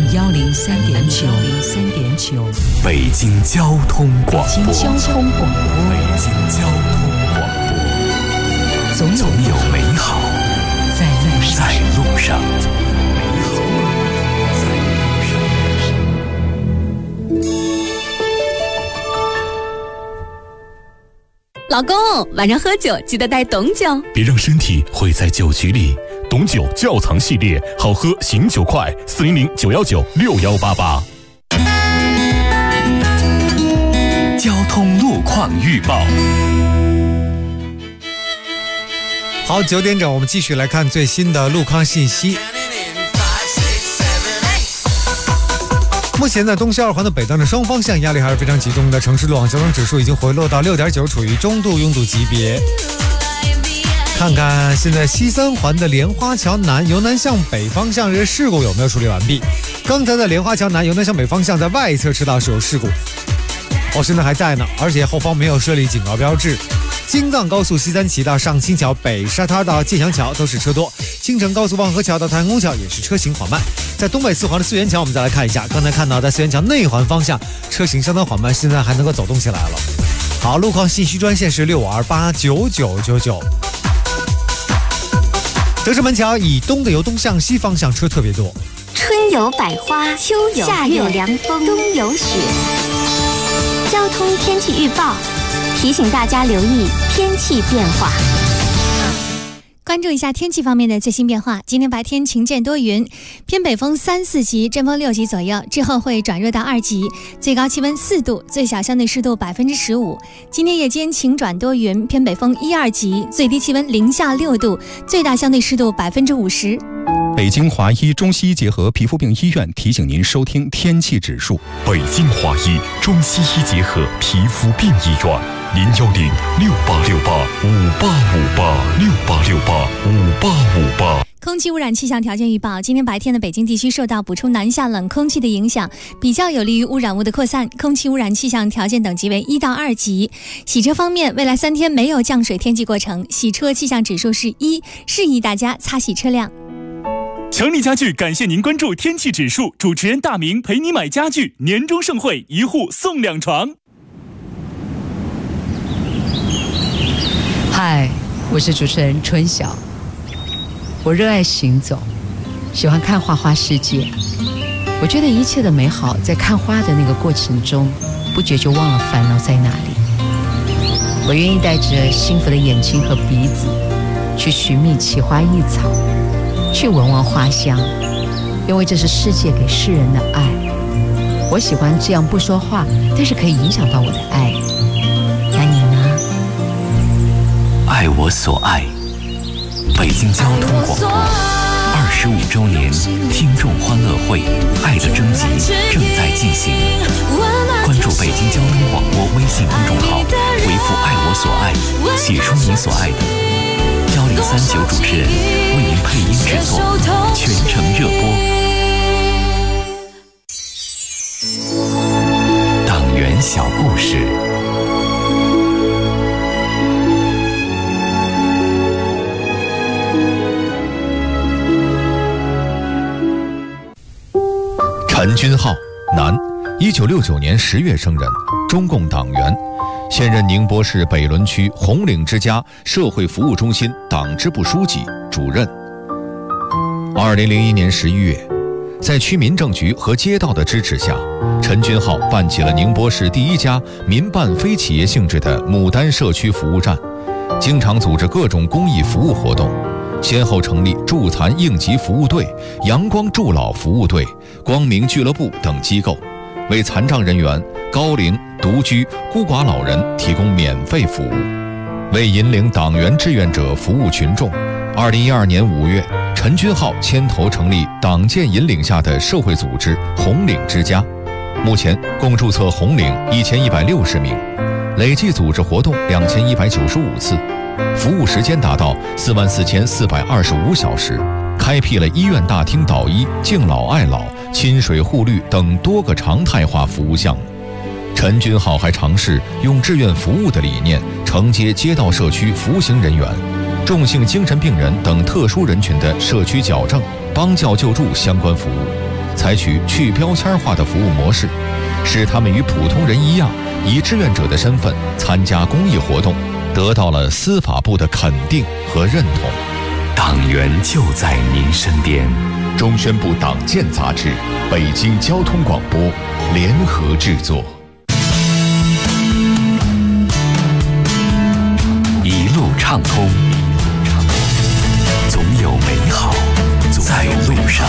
103.9 北京交通广播。 北京交通广播。 总有美好在路上。 老公，晚上喝酒记得带董酒， 别让身体毁在酒局里。董酒窖藏系列，好喝醒酒快，400-919-6188。 交通路况预报。 好，9点整，我们继续来看最新的路况信息。目前在东西2环的北段的双方向压力还是非常集中的，城市路网交通指数已经回落到6.9，处于中度拥堵级别。看看现在西3环的莲花桥南由南向北方向这事故有没有处理完毕？刚才在莲花桥南由南向北方向在外侧车道是有事故，现在还在呢，而且后方没有设立警告标志。京藏高速西3旗到上清桥、北沙滩到建祥桥都是车多，京承高速望河桥到太阳宫桥也是车行缓慢。在东北4环的四元桥，我们再来看一下，刚才看到在四元桥内环方向车行相当缓慢，现在还能够走动起来了。好，路况信息专线是6289999。德胜门桥以东的由东向西方向车特别多。 春有百花，秋有夏有凉风，冬有雪。交通天气预报，提醒大家留意天气变化。 关注一下天气方面的最新变化。今天白天晴间多云，偏北风3、4级，阵风6级左右，之后会转弱到2级，最高气温4度，最小相对湿度15%。今天夜间晴转多云，偏北风1、2级，最低气温零下6度，最大相对湿度50%。 北京华医中西医结合皮肤病医院提醒您收听天气指数。 北京华医中西医结合皮肤病医院，010-6868-5858，6868-5858。 空气污染气象条件预报：今天白天的北京地区受到补充南下冷空气的影响，比较有利于污染物的扩散，空气污染气象条件等级为1到2级。洗车方面，未来3天没有降水天气过程，洗车气象指数是1，示意大家擦洗车辆。 强力家具感谢您关注天气指数，主持人大明陪你买家具，年终盛会1户送2床。 嗨，我是主持人春晓。我热爱行走，喜欢看花花世界。我觉得一切的美好在看花的那个过程中，不觉就忘了烦恼在哪里。我愿意带着幸福的眼睛和鼻子，去寻觅奇花异草，去闻闻花香，因为这是世界给世人的爱。我喜欢这样不说话，但是可以影响到我的爱。那你呢？ 爱我所爱，北京交通广播25周年听众欢乐会爱的征集正在进行，关注北京交通广播微信公众号，回复爱我所爱，写出你所爱的，1039主持人为您配音制作，全程热播。党员小故事。 陈君浩，男，1969年10月生人，中共党员，现任宁波市北仑区红岭之家社会服务中心党支部书记、主任。2001年11月，在区民政局和街道的支持下，陈君浩办起了宁波市第一家民办非企业性质的牡丹社区服务站，经常组织各种公益服务活动，先后成立助残应急服务队、阳光助老服务队、光明俱乐部等机构，为残障人员、高龄、独居、孤寡老人提供免费服务。为引领党员志愿者服务群众，2012年5月，陈君浩牵头成立党建引领下的社会组织红岭之家，目前共注册红岭1160名，累计组织活动2195次，服务时间达到44425小时，开辟了医院大厅导医、敬老爱老、亲水护绿等多个常态化服务项目。陈君浩还尝试用志愿服务的理念承接街道社区服刑人员、重性精神病人等特殊人群的社区矫正、帮教救助相关服务，采取去标签化的服务模式，使他们与普通人一样，以志愿者的身份参加公益活动，得到了司法部的肯定和认同。 党员就在您身边。 中宣部党建杂志、北京交通广播联合制作。 一路畅通，总有美好在路上。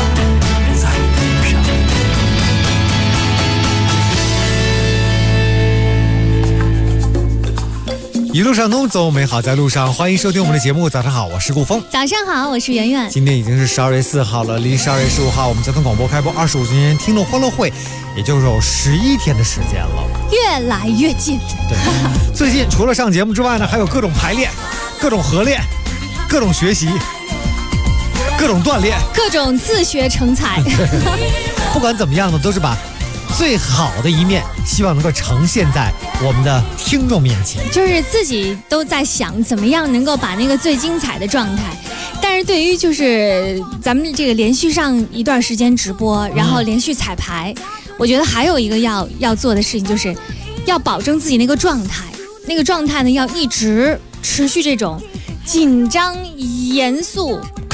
一路上通，走美好在路上。欢迎收听我们的节目。早上好，我是顾峰。 早上好，我是圆圆。 今天已经是12月4号了，离12月15号我们交通广播开播25周年听众欢乐会，也就是有11天的时间了， 越来越近。 对，最近除了上节目之外呢，还有各种排练、各种合练、各种学习、各种锻炼、 各种自学成才。 不管怎么样呢，都是把最好的一面希望能够呈现在我们的听众面前， 就是自己都在想怎么样能够把那个最精彩的状态。但是对于就是咱们这个连续上一段时间直播，然后连续彩排，我觉得还有一个要做的事情，就是要保证自己那个状态，呢要一直持续这种紧张、严肃、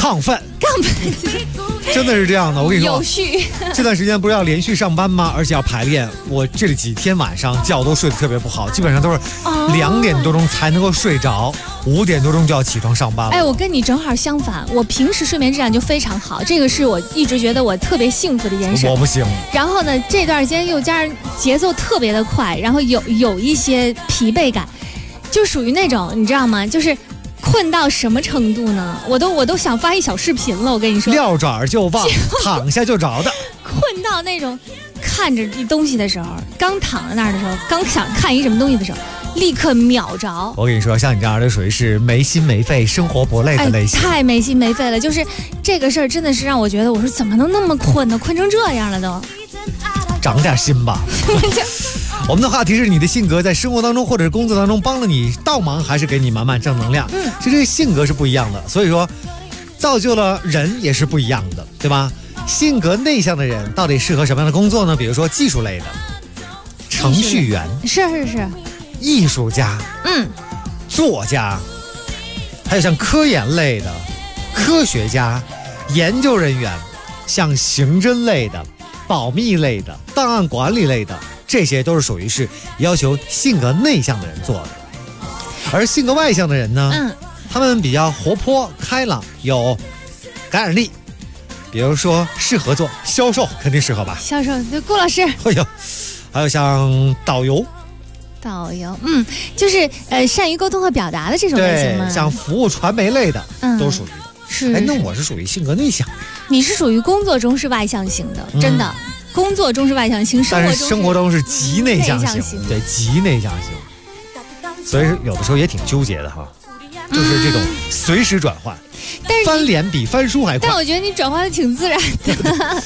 亢奋，真的是这样的。我跟你说， 有序。 这段时间不是要连续上班吗？而且要排练。我这几天晚上觉都睡得特别不好，基本上都是2点多钟才能够睡着，5点多钟就要起床上班了。 哎，我跟你正好相反，我平时睡眠质量就非常好，这个是我一直觉得我特别幸福的一件事。 我不行。 然后呢，这段时间又加上节奏特别的快，然后有一些疲惫感，就属于那种你知道吗？就是困到什么程度呢？我都想发一小视频了，我跟你说。 撂爪就忘，躺下就着的。 困到那种看着一东西的时候，刚躺在那儿的时候，刚想看一什么东西的时候，立刻秒着。 我跟你说，像你这样的属于是没心没肺、生活不累的类型。 太没心没肺了，就是这个事儿真的是让我觉得，我说怎么能那么困呢？困成这样了都。 长点心吧。我们的话题是你的性格在生活当中或者是工作当中帮了你倒忙，还是给你满满正能量？其实这个性格是不一样的，所以说造就了人也是不一样的，对吧？性格内向的人到底适合什么样的工作呢？比如说技术类的，程序员， 是， 艺术家，作家，还有像科研类的科学家、研究人员，像刑侦类的、保密类的、档案管理类的。这些都是属于是要求性格内向的人做的，而性格外向的人呢，他们比较活泼开朗，有感染力，比如说适合做销售，肯定适合吧？ 销售，顾老师。 哎呦，还有像导游， 就是善于沟通和表达的这种类型吗？ 对，像服务传媒类的，都属于的。 是。 哎，那我是属于性格内向， 你是属于工作中是外向型的，真的。工作中是外向型， 但是生活中是极内向型，对，极内向型，所以有的时候也挺纠结的哈，就是这种随时转换， 但是翻脸比翻书还快。 但我觉得你转换的挺自然的。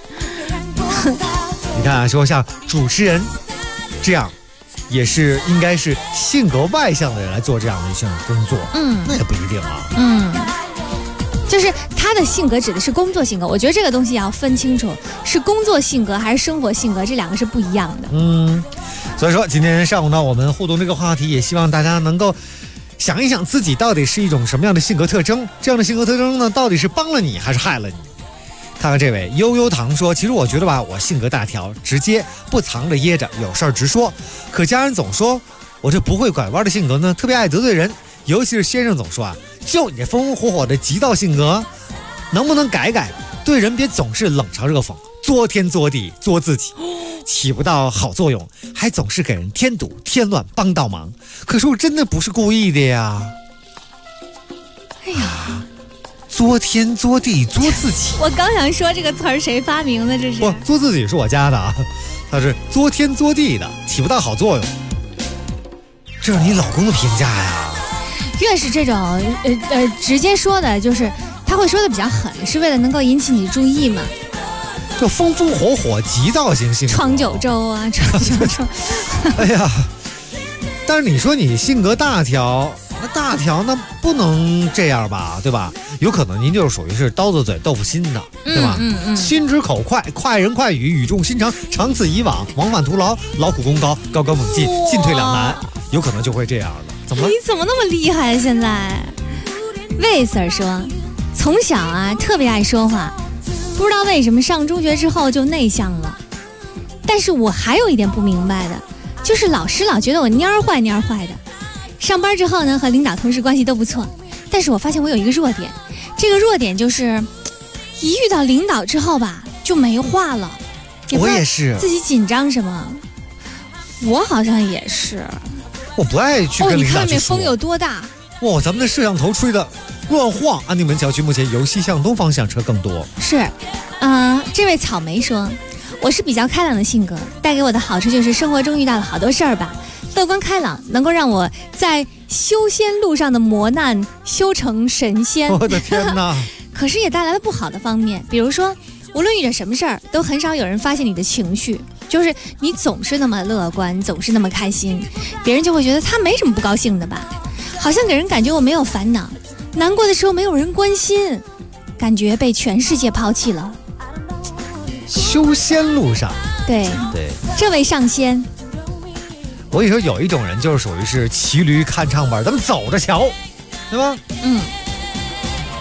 你看啊，说像主持人这样，也是应该是性格外向的人来做这样的一项工作，那也不一定啊， 就是他的性格指的是工作性格，我觉得这个东西要分清楚，是工作性格还是生活性格，这两个是不一样的。 所以说今天上午呢，我们互动这个话题，也希望大家能够想一想自己到底是一种什么样的性格特征，这样的性格特征呢，到底是帮了你还是害了你？看看这位悠悠糖说，其实我觉得吧，我性格大条，直接不藏着掖着，有事儿直说，可家人总说我这不会拐弯的性格呢，特别爱得罪人，尤其是先生总说啊，就你这风风火火的急躁性格，能不能改改？对人别总是冷嘲热讽，作天作地作自己，起不到好作用，还总是给人添堵添乱帮倒忙。可是我真的不是故意的呀！ 哎呀， 作天作地作自己。 我刚想说这个词儿谁发明的？这是不作自己是我家的啊，他是作天作地的，起不到好作用。这是你老公的评价呀？ 越是这种直接说的，就是他会说的比较狠，是为了能够引起你注意嘛。 就风风火火急躁型性格， 闯九州啊，闯九州。 哎呀，但是你说你性格大条，那大条那不能这样吧，对吧？有可能您就是属于是刀子嘴豆腐心的，对吧？心直口快，快人快语，语重心长，长此以往，往返徒劳，劳苦功高，高高猛进，进退两难，有可能就会这样了。怎么了？ 你怎么那么厉害？现在，魏 Sir 说，从小啊特别爱说话，不知道为什么上中学之后就内向了。但是我还有一点不明白的，就是老师老觉得我蔫儿坏的。上班之后呢，和领导同事关系都不错，但是我发现我有一个弱点，这个弱点就是一遇到领导之后吧就没话了。 我也是， 自己紧张什么？我好像也是。 我不爱去跟领导去说。 你看那风有多大？ 哇，咱们的摄像头吹的乱晃。安定门桥区目前由西向东方向车更多。 是，这位草莓说，我是比较开朗的性格，带给我的好处就是生活中遇到了好多事儿吧，乐观开朗，能够让我在修仙路上的磨难修成神仙。 我的天哪！ 可是也带来了不好的方面，比如说，无论遇着什么事儿，都很少有人发现你的情绪。就是你总是那么乐观，总是那么开心，别人就会觉得他没什么不高兴的吧，好像给人感觉我没有烦恼，难过的时候没有人关心，感觉被全世界抛弃了。 修仙路上， 对，这位上仙， 我跟你说，有一种人就是属于是骑驴看唱本，咱们走着瞧，对吧？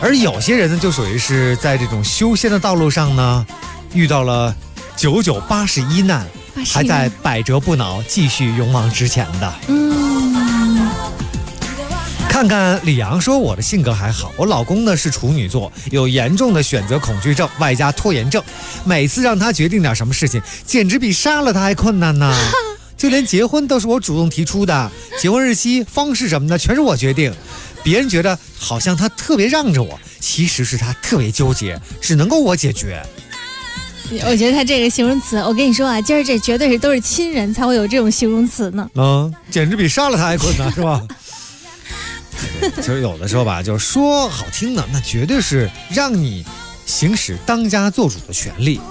而有些人呢，就属于是在这种修仙的道路上呢，遇到了81难，还在百折不挠，继续勇往直前的。看看李阳说，我的性格还好，我老公呢是处女座，有严重的选择恐惧症，外加拖延症，每次让他决定点什么事情，简直比杀了他还困难呢。就连结婚都是我主动提出的，结婚日期、方式什么的全是我决定。别人觉得好像他特别让着我，其实是他特别纠结，只能够我解决。 我觉得他这个形容词，我跟你说啊，今儿这绝对是都是亲人才会有这种形容词呢。 简直比杀了他还困难，是吧？其实有的时候吧，就是说好听的，那绝对是让你行使当家做主的权利。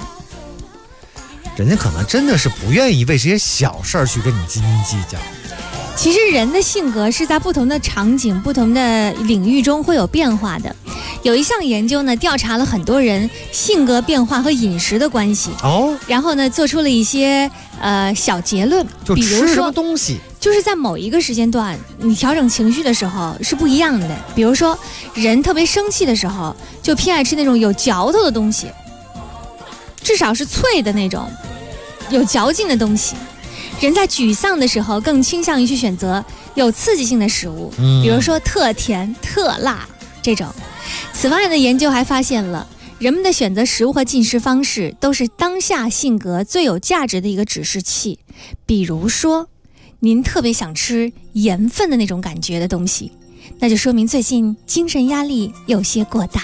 人家可能真的是不愿意为这些小事儿去跟你斤斤计较。 其实人的性格是在不同的场景、不同的领域中会有变化的。有一项研究呢，调查了很多人性格变化和饮食的关系。然后呢，做出了一些小结论， 就比如说吃什么东西， 就是在某一个时间段，你调整情绪的时候是不一样的。比如说，人特别生气的时候，就偏爱吃那种有嚼头的东西，至少是脆的那种，有嚼劲的东西。人在沮丧的时候，更倾向于去选择有刺激性的食物，比如说特甜、特辣这种。此外呢，研究还发现了，人们的选择食物和进食方式都是当下性格最有价值的一个指示器。比如说，您特别想吃盐分的那种感觉的东西，那就说明最近精神压力有些过大。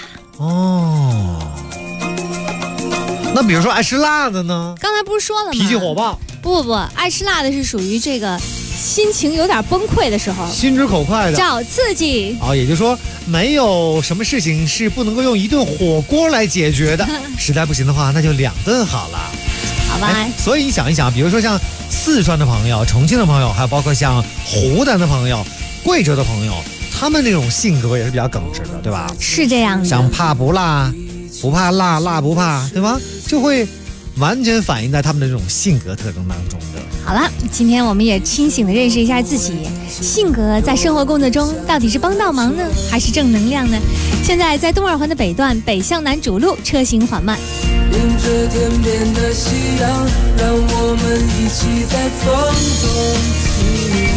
那比如说爱吃辣的呢？ 刚才不是说了吗？ 脾气火爆。 不，爱吃辣的是属于这个心情有点崩溃的时候， 心直口快的， 找刺激。 也就是说，没有什么事情是不能够用一顿火锅来解决的。实在不行的话，那就2顿好了。 好吧。 所以你想一想，比如说像四川的朋友、重庆的朋友，还有包括像湖南的朋友、贵州的朋友，他们那种性格也是比较耿直的，对吧？ 是这样的。 像怕不辣，不怕辣，辣不怕，对吧？就会完全反映在他们的这种性格特征当中的。 好了，今天我们也清醒地认识一下自己，性格在生活工作中到底是帮倒忙呢，还是正能量呢？现在在东二环的北段北向南主路，车行缓慢。 迎着天边的夕阳，让我们一起在风中起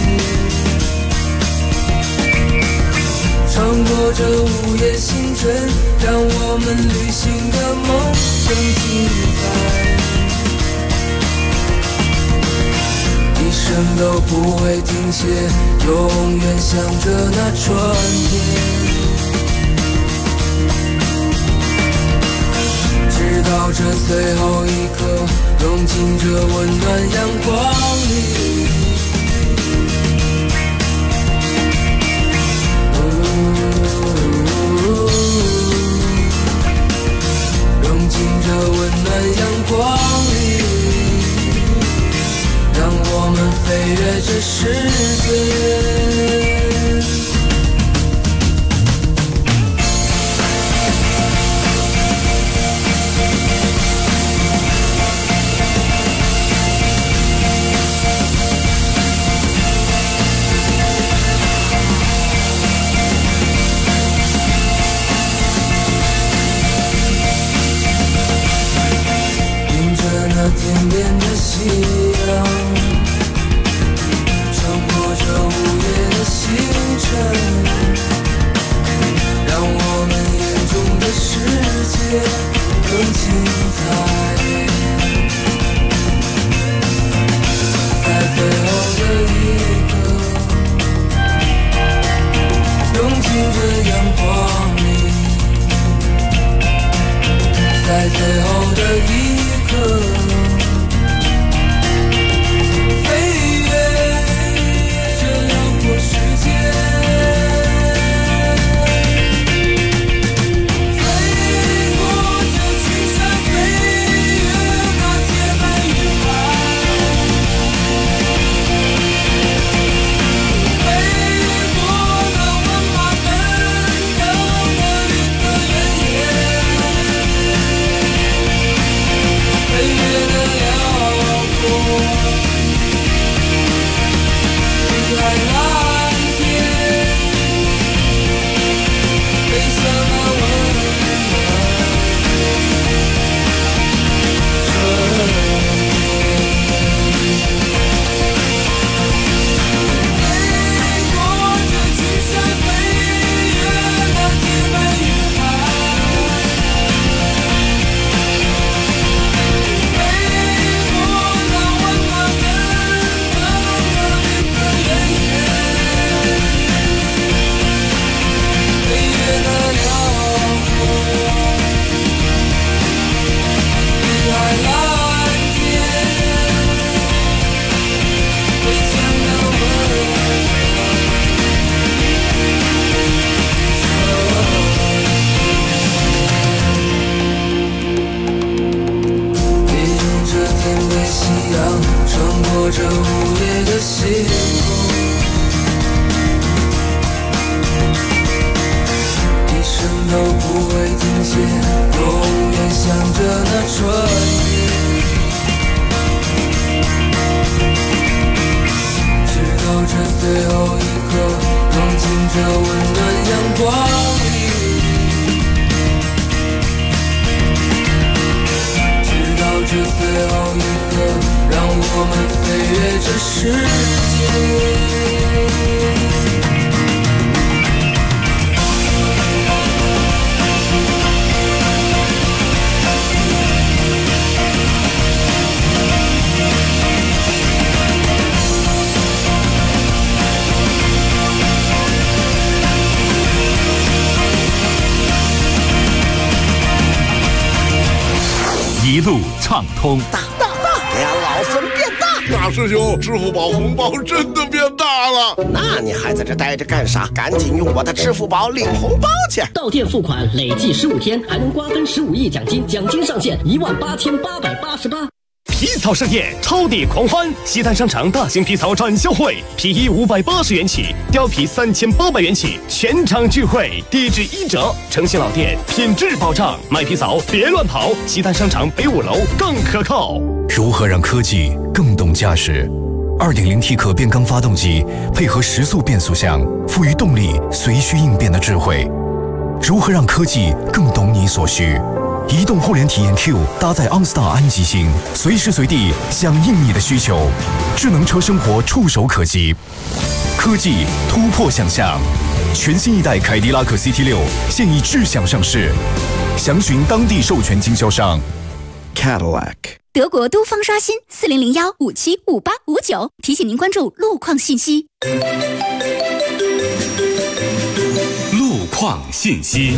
舞，穿过这午夜星辰，让我们旅行的梦更精彩，一生都不会停歇，永远向着那春天，直到这最后一刻，融进这温暖阳光里，融进这温暖阳光里，让我们飞越这世界。天边的夕阳，穿过这午夜世界。 一路畅通。 大，给俺老孙变大！大师兄，支付宝红包真的变大了。那你还在这待着干啥？赶紧用我的支付宝领红包去！ 到店付款累计15天，还能瓜分15亿奖金，奖金上限18888。皮草盛宴，超地狂欢！西单商场大型皮草展销会，皮衣580元起，貂皮3800元起，全场聚会，低至1折。诚信老店，品质保障，买皮草别乱跑。西单商场北5楼更可靠。 如何让科技更懂驾驶？ 2.0T 可变缸发动机配合时速变速箱，赋予动力随需应变的智慧。如何让科技更懂你所需？移动互联体验 Q 搭载 OnStar 安吉星，随时随地响应你的需求。智能车生活触手可及，科技突破想象。全新一代凯迪拉克 CT6 现已智享上市，详询当地授权经销商 Cadillac。 德国都方刷新4001575859，提醒您关注路况信息。 路况信息。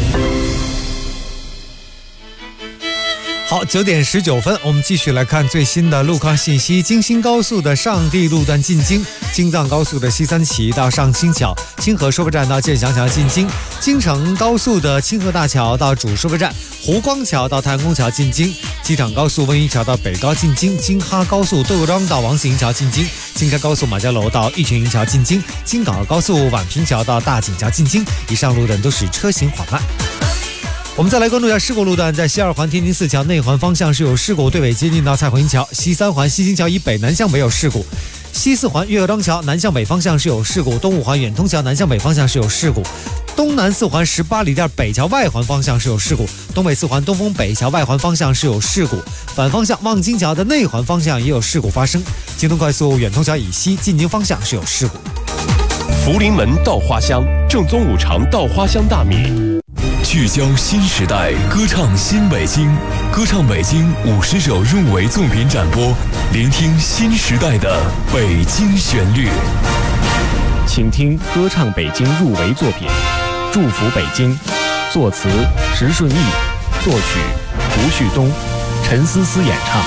好，9点19分，我们继续来看最新的路况信息。京新高速的上地路段进京，京藏高速的西三旗到上清桥，清河收费站到建祥桥进京，京承高速的清河大桥到主收费站，湖光桥到太阳宫桥进京，机场高速温榆桥到北高进京，京哈高速窦庄到王子营桥进京，京开高速马家楼到玉泉营桥进京，京港澳高速宛平桥到大井桥进京。以上路段都是车行缓慢。 我们再来关注一下事故路段，在西2环天津4桥内环方向是有事故，对尾接近到蔡回桥；西3环西京桥以北南向北有事故；西4环岳各庄桥南向北方向是有事故；东5环远通桥南向北方向是有事故；东南4环18里店北桥外环方向是有事故；东北4环东风北桥外环方向是有事故；反方向望京桥的内环方向也有事故发生；京东快速远通桥以西进京方向是有事故。 福临门稻花香，正宗5常稻花香大米。 聚焦新时代，歌唱新北京，歌唱北京50首入围作品展播，聆听新时代的北京旋律。 请听歌唱北京入围作品《祝福北京》，作词石顺义，作曲胡旭东，陈思思演唱。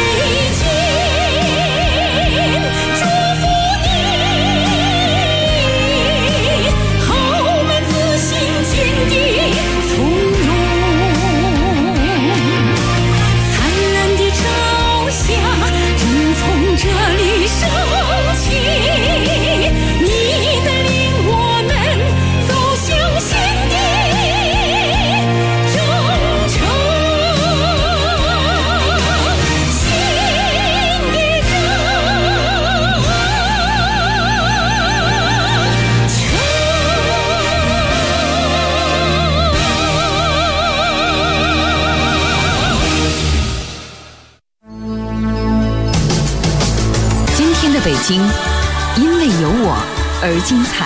祝福你。 北京，因为有我而精彩。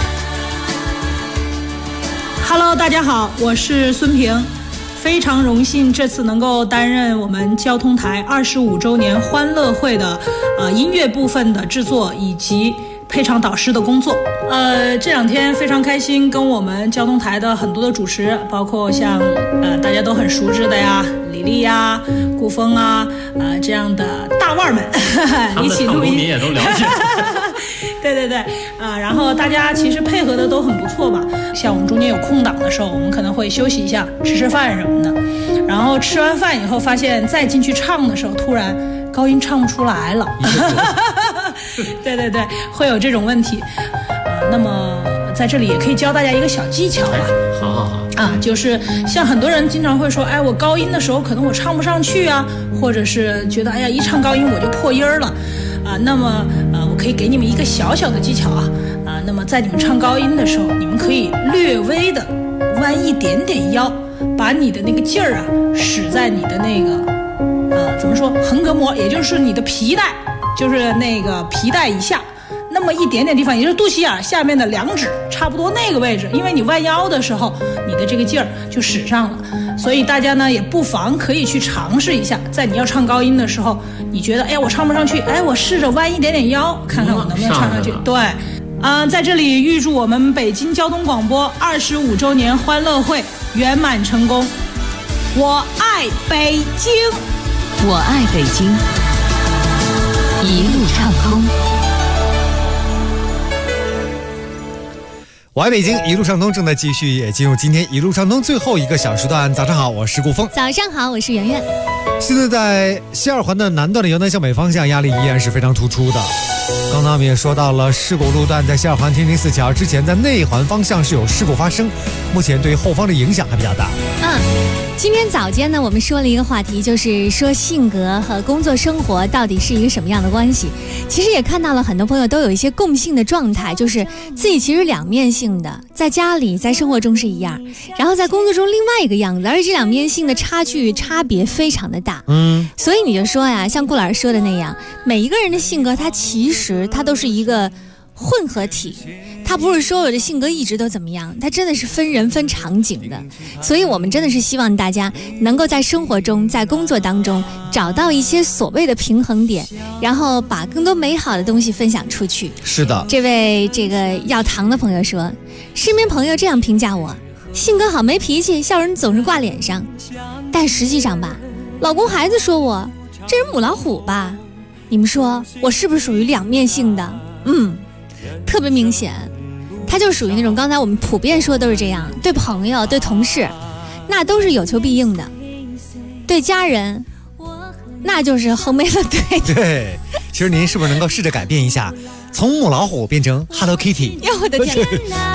Hello， 大家好，我是孙平，非常荣幸这次能够担任我们交通台25周年欢乐会的音乐部分的制作以及配唱导师的工作。这两天非常开心，跟我们交通台的很多的主持，包括像大家都很熟知的呀，李丽呀、顾峰啊，这样的大腕们一起录音， 也都了解。 对，然后大家其实配合的都很不错吧。像我们中间有空档的时候，我们可能会休息一下，吃饭什么的。然后吃完饭以后，发现再进去唱的时候，突然高音唱不出来了。对，会有这种问题。那么在这里也可以教大家一个小技巧吧。 好就是像很多人经常会说，哎，我高音的时候可能我唱不上去啊，或者是觉得哎呀一唱高音我就破音了。那么我可以给你们一个小小的技巧那么在你们唱高音的时候，你们可以略微的弯一点点腰，把你的那个劲儿使在你的那个怎么说横膈膜，也就是你的皮带，就是那个皮带以下那么一点点地方，也就是肚脐眼下面的2指，差不多那个位置。因为你弯腰的时候，你的这个劲儿就使上了。所以大家呢也不妨可以去尝试一下，在你要唱高音的时候，你觉得哎我唱不上去，哎我试着弯一点点腰，看看我能不能唱上去。对，在这里预祝我们北京交通广播25周年欢乐会圆满成功。我爱北京， 我爱北京，一路畅通。 我爱北京，一路畅通正在继续，也进入今天一路畅通最后一个小时段。早上好，我是顾峰。 早上好，我是圆圆。 现在在西二环的南段的由南向北方向压力依然是非常突出的。刚才我们也说到了事故路段，在西二环天津4桥之前，在内环方向是有事故发生，目前对后方的影响还比较大。 今天早间呢，我们说了一个话题，就是说性格和工作生活到底是一个什么样的关系。其实也看到了很多朋友都有一些共性的状态，就是自己其实两面性的，在家里在生活中是一样，然后在工作中另外一个样子，而且这两面性的差别非常的大。所以你就说呀，像顾老师说的那样，每一个人的性格其实它都是一个混合体，他不是说我的性格一直都怎么样，他真的是分人分场景的。所以我们真的是希望大家能够在生活中在工作当中找到一些所谓的平衡点，然后把更多美好的东西分享出去。 是的， 这位要糖的朋友说，身边朋友这样评价我，性格好没脾气，笑容总是挂脸上，但实际上吧，老公孩子说我这人母老虎吧。你们说我是不是属于两面性的？特别明显，他就属于那种刚才我们普遍说都是这样，对朋友对同事那都是有求必应的，对家人那就是横眉冷对的。 对，其实您是不是能够试着改变一下，从母老虎变成 Hello Kitty？ 我的天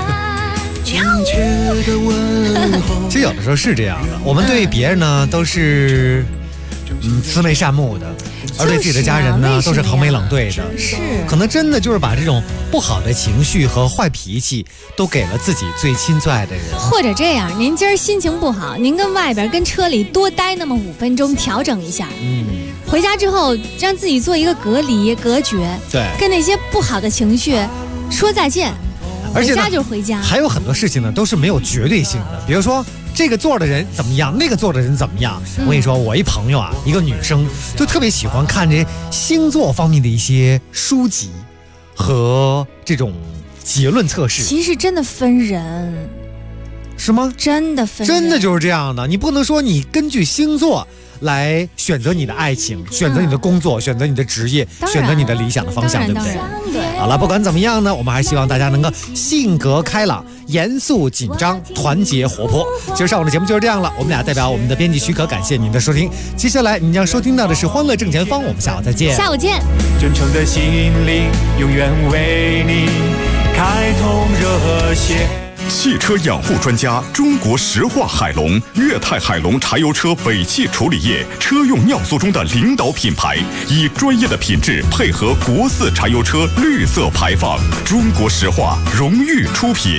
其实有的时候是这样的，我们对别人呢都是慈眉善目的，而对自己的家人呢都是横眉冷对的。 是， 可能真的就是把这种不好的情绪和坏脾气都给了自己最亲最爱的人。 或者这样，您今儿心情不好，您跟外边跟车里多待那么5分钟，调整一下。回家之后让自己做一个隔离隔绝， 对， 跟那些不好的情绪说再见。 而且回家就是回家。 还有很多事情呢都是没有绝对性的，比如说这个座的人怎么样，那个座的人怎么样。我跟你说，我一朋友一个女生就特别喜欢看这星座方面的一些书籍和这种结论测试。 其实真的分人， 是吗？ 真的分人， 真的就是这样的。你不能说你根据星座来选择你的爱情，选择你的工作，选择你的职业，选择你的理想的方向，对不对？好了，不管怎么样呢，我们还希望大家能够性格开朗、严肃紧张、团结活泼。今儿上午的节目就是这样了，我们俩代表我们的编辑许可，感谢您的收听。接下来您将收听到的是《欢乐正前方》，我们下午再见。 下午见。 真诚的心灵，永远为你开通热线。 汽车养护专家中国石化海龙粤泰海龙柴油车尾气处理液车用尿素中的领导品牌，以专业的品质配合国4柴油车绿色排放，中国石化荣誉出品。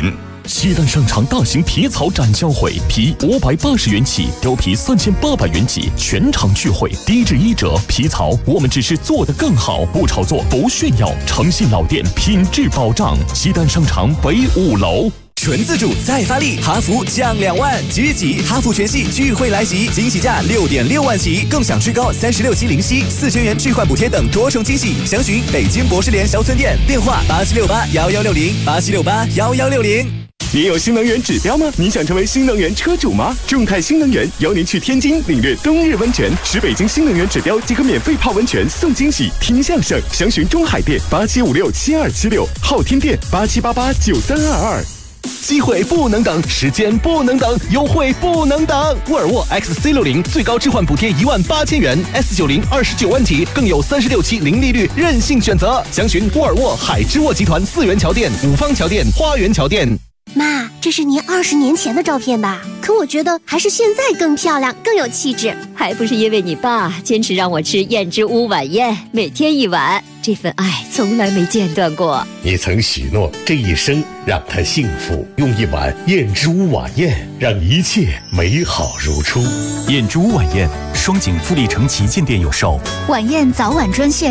西单商场大型皮草展销会，皮580元起，貂皮3800元起，全场聚会，低至1折。皮草我们只是做得更好，不炒作，不炫耀，诚信老店，品质保障。西单商场北5楼。 纯自主再发力，哈弗降2万，即日起哈弗全系聚会来袭，惊喜价6.6万起，更享最高36期零息，4000元置换补贴等多重惊喜。详询北京博士联销村店，电话87681160，87681160。 您有新能源指标吗？您想成为新能源车主吗？众泰新能源邀您去天津领略冬日温泉，使北京新能源指标即可免费泡温泉送惊喜，听相声。详询中海店87567276，昊天店87889322。机会不能等，时间不能等，优惠不能等。沃尔沃 XC60最高置换补贴18000元 ，S90 29万起，更有36期零利率任性选择。详询沃尔沃海之沃集团4元桥店、五方桥店、花园桥店。 妈，这是您20年前的照片吧？可我觉得还是现在更漂亮，更有气质。 还不是因为你爸坚持让我吃燕之屋晚宴，每天1碗，这份爱从来没间断过。 你曾许诺这一生让他幸福，用1碗燕之屋晚宴让一切美好如初。 燕之屋晚宴，双井富力城旗舰店有售。 晚宴早晚专线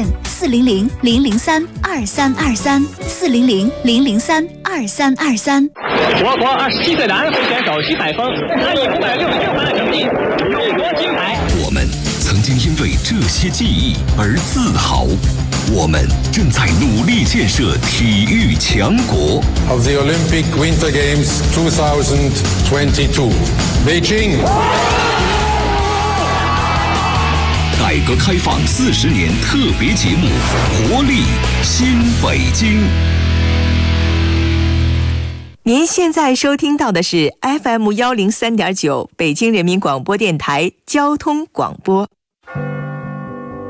400-003-2323，400-003-2323。 我国27岁男会选手徐海峰拿以566分的成绩勇夺金牌。 我们曾经因为这些记忆而自豪，我们正在努力建设体育强国。 Of the Olympic Winter Games 2022, Beijing。 改革开放40年特别节目，活力新北京。 您现在收听到的是 FM103.9 北京人民广播电台交通广播。